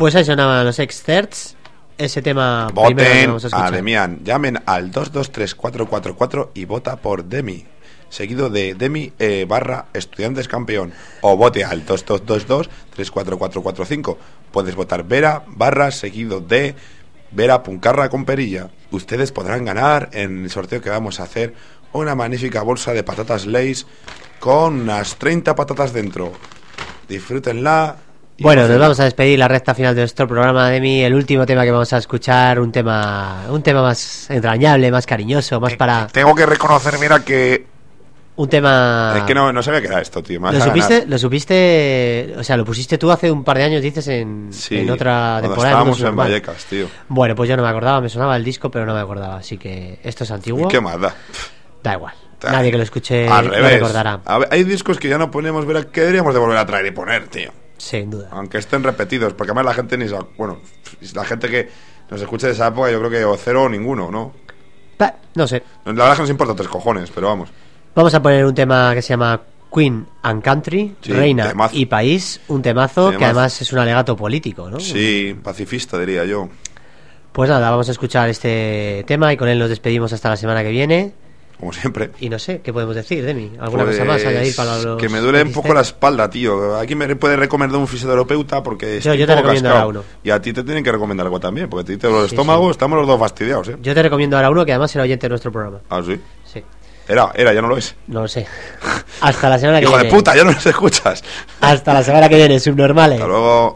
Pues ahí sonaban los Excerts. Ese tema primero que Voten vamos a escuchar. a Demian. Llamen al 223-444 y vota por Demi. Seguido de Demi barra Estudiantes Campeón. O vote al 2222-344445. Puedes votar Vera barra seguido de Vera Puncarra con perilla. Ustedes podrán ganar en el sorteo que vamos a hacer una magnífica bolsa de patatas Lay's con unas 30 patatas dentro. Disfrútenla. y Bueno, nos gócenla. vamos a despedir la recta final de nuestro programa, Demi. El último tema que vamos a escuchar, un tema más entrañable, más cariñoso, más para... Tengo que reconocer, mira, que... Un tema... Es que no sabía que era esto, tío. Me vas ¿Lo a ganar. supiste? ¿Lo supiste? O sea, lo pusiste tú hace un par de años, dices, en Sí, otra cuando temporada. estábamos no es en normal. Vallecas, tío. Bueno, pues yo no me acordaba, me sonaba el disco, pero no me acordaba. Así que esto es antiguo. ¿Y qué más da? Da igual. Nadie que lo escuche Al lo revés. recordará. A ver, hay discos que ya no ponemos, ver que deberíamos de volver a traer y poner, tío. Sin duda. Aunque estén repetidos, porque además la gente ni sa- bueno, la gente que nos escuche de esa época, yo creo que o cero o ninguno, ¿no? No sé. La verdad es que nos importa 3 cojones, pero vamos. Vamos a poner un tema que se llama Queen and Country, Sí, Reina temazo. y País. Un temazo que Temazo. además es un alegato político, ¿no? Sí, pacifista diría yo. Pues nada, vamos a escuchar este tema y con él nos despedimos hasta la semana que viene. Como siempre. Y no sé, ¿qué podemos decir, Demi? ¿Alguna Pues, cosa más añadir para los que me duele un poco X-Ter? la espalda, tío. Aquí me puede recomendar un fisioterapeuta porque Yo estoy te un poco recomiendo cascado. ahora uno. Y a ti te tienen que recomendar algo también, porque a ti te duele el Sí, estómago, sí. estamos los dos fastidiados, ¿eh? Yo te recomiendo ahora uno que además era oyente de nuestro programa. Ah, sí. Sí, Era, ya no lo es. no lo sé. Hasta la semana que Hijo viene. de puta, ya no nos escuchas. Hasta la semana que viene, subnormales. Hasta luego.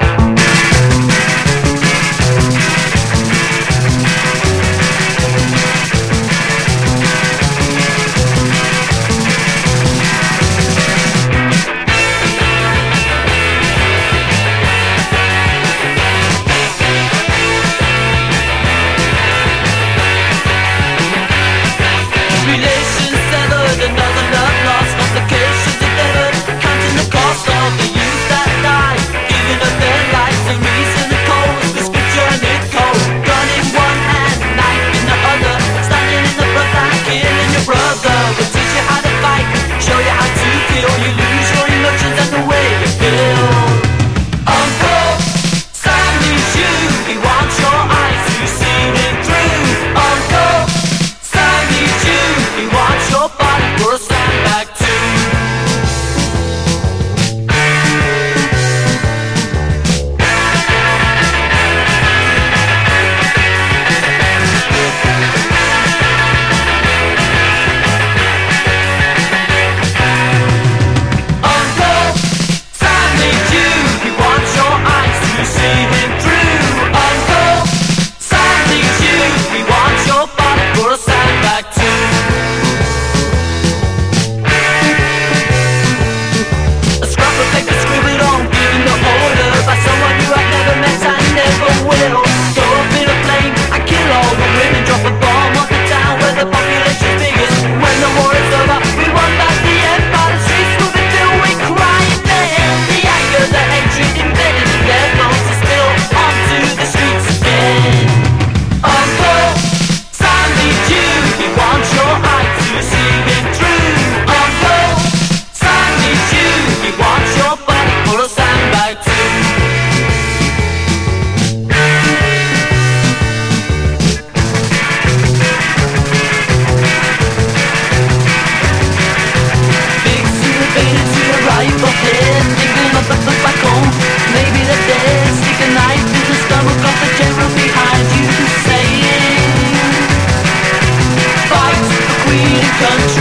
Relations severed, another love lost, complications endeavored, counting the cost of the youth that died, giving up their lives a reason to cold, prescription is cold, gun in one hand, knife in the other, standing in the front line, killing your brother, will teach you how to fight, show you how to kill, you lose your emotions and the way you feel. Uncle Sam needs you, he wants your eyes to see him through. Uncle Sam needs you, he wants your body for a sandbag too. Uncle Sam needs you, he wants your eyes to see him through. Uncle Sam needs you, he wants your body for a sandbag too. A scrap of paper scribbled on, given the order by someone you have never met and never will. Go up in a plane and kill all the women, drop a bomb on the town where the population's biggest. When the war is over, we won back the empire. The streets will be filled with crying men. The anger, the hatred embedded in their bones is still onto the streets again. Uncle Sam needs you, he wants your eyes to see him through. Uncle Sam needs you, he wants your body for a sandbag too. Big suit faded to the right ahead, thinking of the foot back home. Maybe they're dead, stick a knife in the stomach of the general behind you, saying, fight for Queen and country.